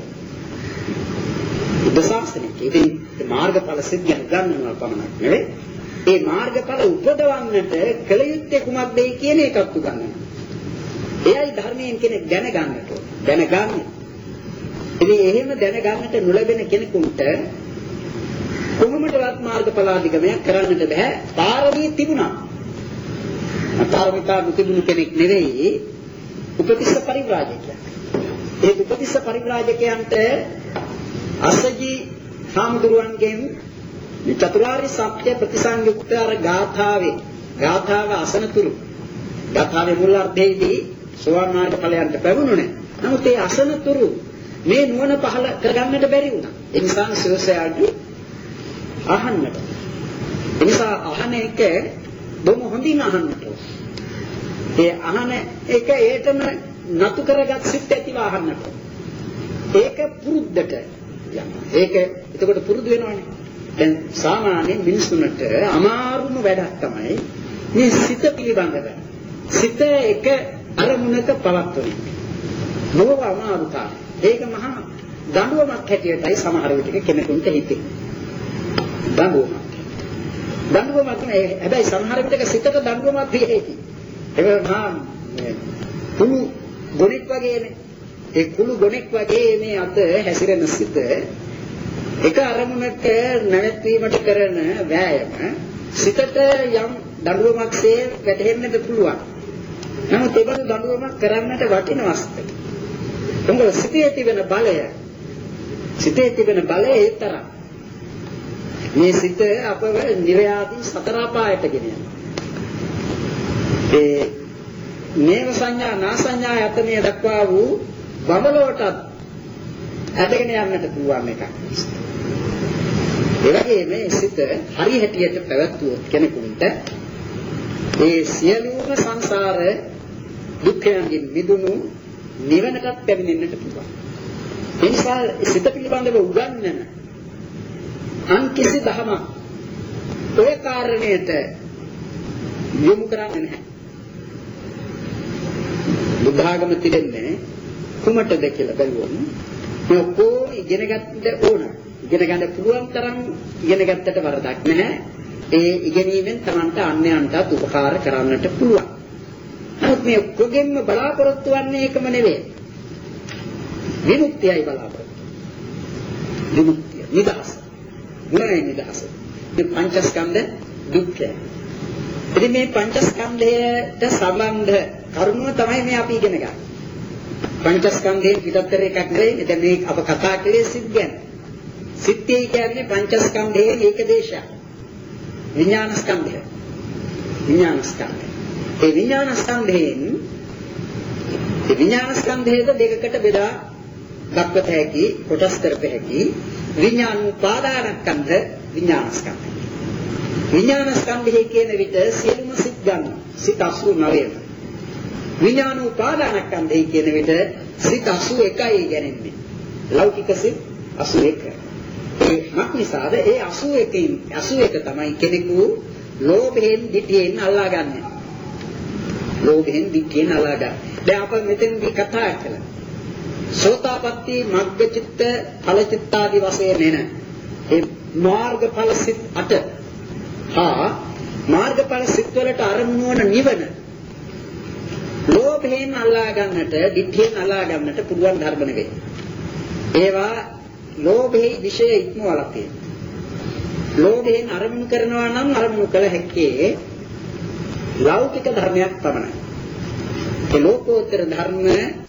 බුද්ධ ශාසනයක ඉතින් මාර්ගඵල සිද්ධ ගන්නවා පමණක් නෙවෙයි. ඒ මාර්ගඵල උපදවන්නට කල යුත්තේ කුමක්දයි කියන එකත් උගන්වනවා. එයයි ධර්මයෙන් කෙනෙක් දැනගන්නට ඕන. දැනගන්න. ඉතින් එහෙම දැනගන්නට නොලැබෙන කෙනෙකුට කොහොමදවත් මාර්ගඵලාධිගමයක් කරන්නට බෑ. පාරමී තිබුණා. පාරමිතා තිබුණු කෙනෙක් නෙවෙයි උපතිස්ස පරිව්‍රාජකයා. ඒ උපතිස්ස පරිව්‍රාජකයන්ට අසජී සාමුදුරුවන්ගෙන් මේ චතුරාර්ය සත්‍ය ප්‍රතිසංයුක්ත අර ගාථාවේ ගාථාව අසනතුරු ගාථාවේ මුල් අර්ථයේදී සෝවාන් මාර්ග ඵලයන්ට පැවුණුනේ. නමුත් ඒ අසනතුරු මේ නුවණ පහළ කරගන්නට බැරි වුණා. ඒ නිසා සෝසයාට අහන්නට. ඒ නිසා අහන එක බොහොම හොඳින් අහන්නට. ඒ අහන එක ඒකම නතු කරගත් සිත් ඇතිව අහන්නට. ඒක පුරුද්දට යනවා. ඒක එතකොට පුරුදු වෙනවනේ. දැන් සාමාන්‍ය මිනිසුන්ට අමාරුම වැඩක් තමයි මේ සිත පිළිබඳව. සිත එක අරමුණක පවත්වන එක. බොහොම අමාරු කාර්යයක්. ඒක මහා දඬුවමක් හැටියටයි සමහර විටක කෙනෙකුට හිතෙන්නේ. දඬුවමක්. දඬුවමක් නේ. හැබැයි සමහර විටක සිතට දඬුවමක් පිළිහෙති. ඒක මහා කුළු ගොනෙක් වගේනේ. ඒ කුළු ගොනෙක් වගේ මේ අත හැසිරෙන සිත එක අරමුණක නැවැත්වීමට කරන වෑයම සිතට යම් දඬුවමක්සේ වැටෙන්නට පුළුවන්. නමුත් ඒ බඳු දඬුවමක් කරන්නට වටිනවස්ත. මොකද සිතේ තිබෙන බලය සිතේ තිබෙන බලය ඒ තරම්. මේ සිත අපව නිර්යාදී සතර අපායට ගෙන යනවා. ඒ නේව සංඥා නා සංඥා යතනේ දක්වා වූ බඹලොටත් ඇදගෙන යන්නට පුළුවන් එකක්. ඒ වගේම මේ සිත හරි හැටියට පැවැත්වුවොත් කෙනෙකුට ඒ සියලුම සංසාර දුක්ඛයන්ගෙන් මිදුණු නිවනටත් පැමිණෙන්නට පුළුවන්. ඒ නිසා සිත පිළිබඳව උගන්වන අන් කිසි ධර්මයක් ඔය කාරණයට යොමු කරන්නේ නැහැ. බුද්ධ ආගම තිබෙන්නේ කුමටද කියලා බැලුවොත් මේ ඔක්කොම ඉගෙන ගන්න ඕන. ඉගෙන ගන්න පුළුවන් තරම් ඉගෙන ගත්තට වරදක් නැහැ. ඒ ඉගෙනීමෙන් Tamanට අන්‍යයන්ටත් උපකාර කරන්නට පුළුවන්. නමුත් මේ ඔක්කොගෙම බලාපොරොත්තු වෙන්නේ ඒකම නෙවෙයි. විමුක්තියයි බලාපොරොත්තු. විමුක්තිය නිදහස. මොනයි නිදහස? මේ පංචස්කන්ධ දුක්ඛය. ඉතින් මේ පංචස්කන්ධයට සම්බන්ධ කරුණුව තමයි මේ අපි ඉගෙන ගන්න. පංචස්කන්ධයෙන් පිටතර එකක් නෙවෙයි. දැන් මේ අප කතා කළේ සිත් ගැන. සිත්ය කියන්නේ පංචස්කන්ධයේ ඒකදේශය. විඥානස්කන්ධය. විඥානස්කන්ධය. ඒ විඥානස්කන්ධයෙන් ඒ විඥානස්කන්ධයද දෙකකට බෙදා දක්වත හැකි කොටස් කරප හැකි විඥාන උපාදානස්කන්ධ විඥානස්කන්ධය. විඥානස්කන්ධය කියන විට සියලුම සිත් ගන්න. සිත් අසූ නවයම. විඥාන උපාදානස්කන්ධය කියන විට සිත් අසූ එකයි ගැනෙන්නේ. ලෞකික සිත් අසූ එක. ඒ මක්නිසාද ඒ අසූ එකෙන් අසූ එක තමයි කෙනෙකු ලෝභයෙන් ditthියෙන් අල්ලා ගන්න. ලෝභයෙන් ditthියෙන් අල්ලා ගන්න. දැන් අප මෙතෙන්දී කතා කළා. සෝතාපට්ටි මග්ගචිත්ත ඵලචිත්ත ආදී වශයෙන් එන ඒ මාර්ගඵල සිත් අට හා මාර්ගඵල සිත් වලට අරමුණු වන නිවන ලෝභයෙන් අල්ලා ගන්නට ditthියෙන් අල්ලා ගන්නට පුළුවන් ධර්ම නෙවෙයි. ඒවා ලෝභයේ විශේෂ ඉක්මවලා තියෙනවා. ලෝභයෙන් අරමුණු කරනවා නම් අරමුණු කළ හැක්කේ ලෞකික ධර්මයක් පමණයි. ඒ ලෝකෝත්තර ධර්ම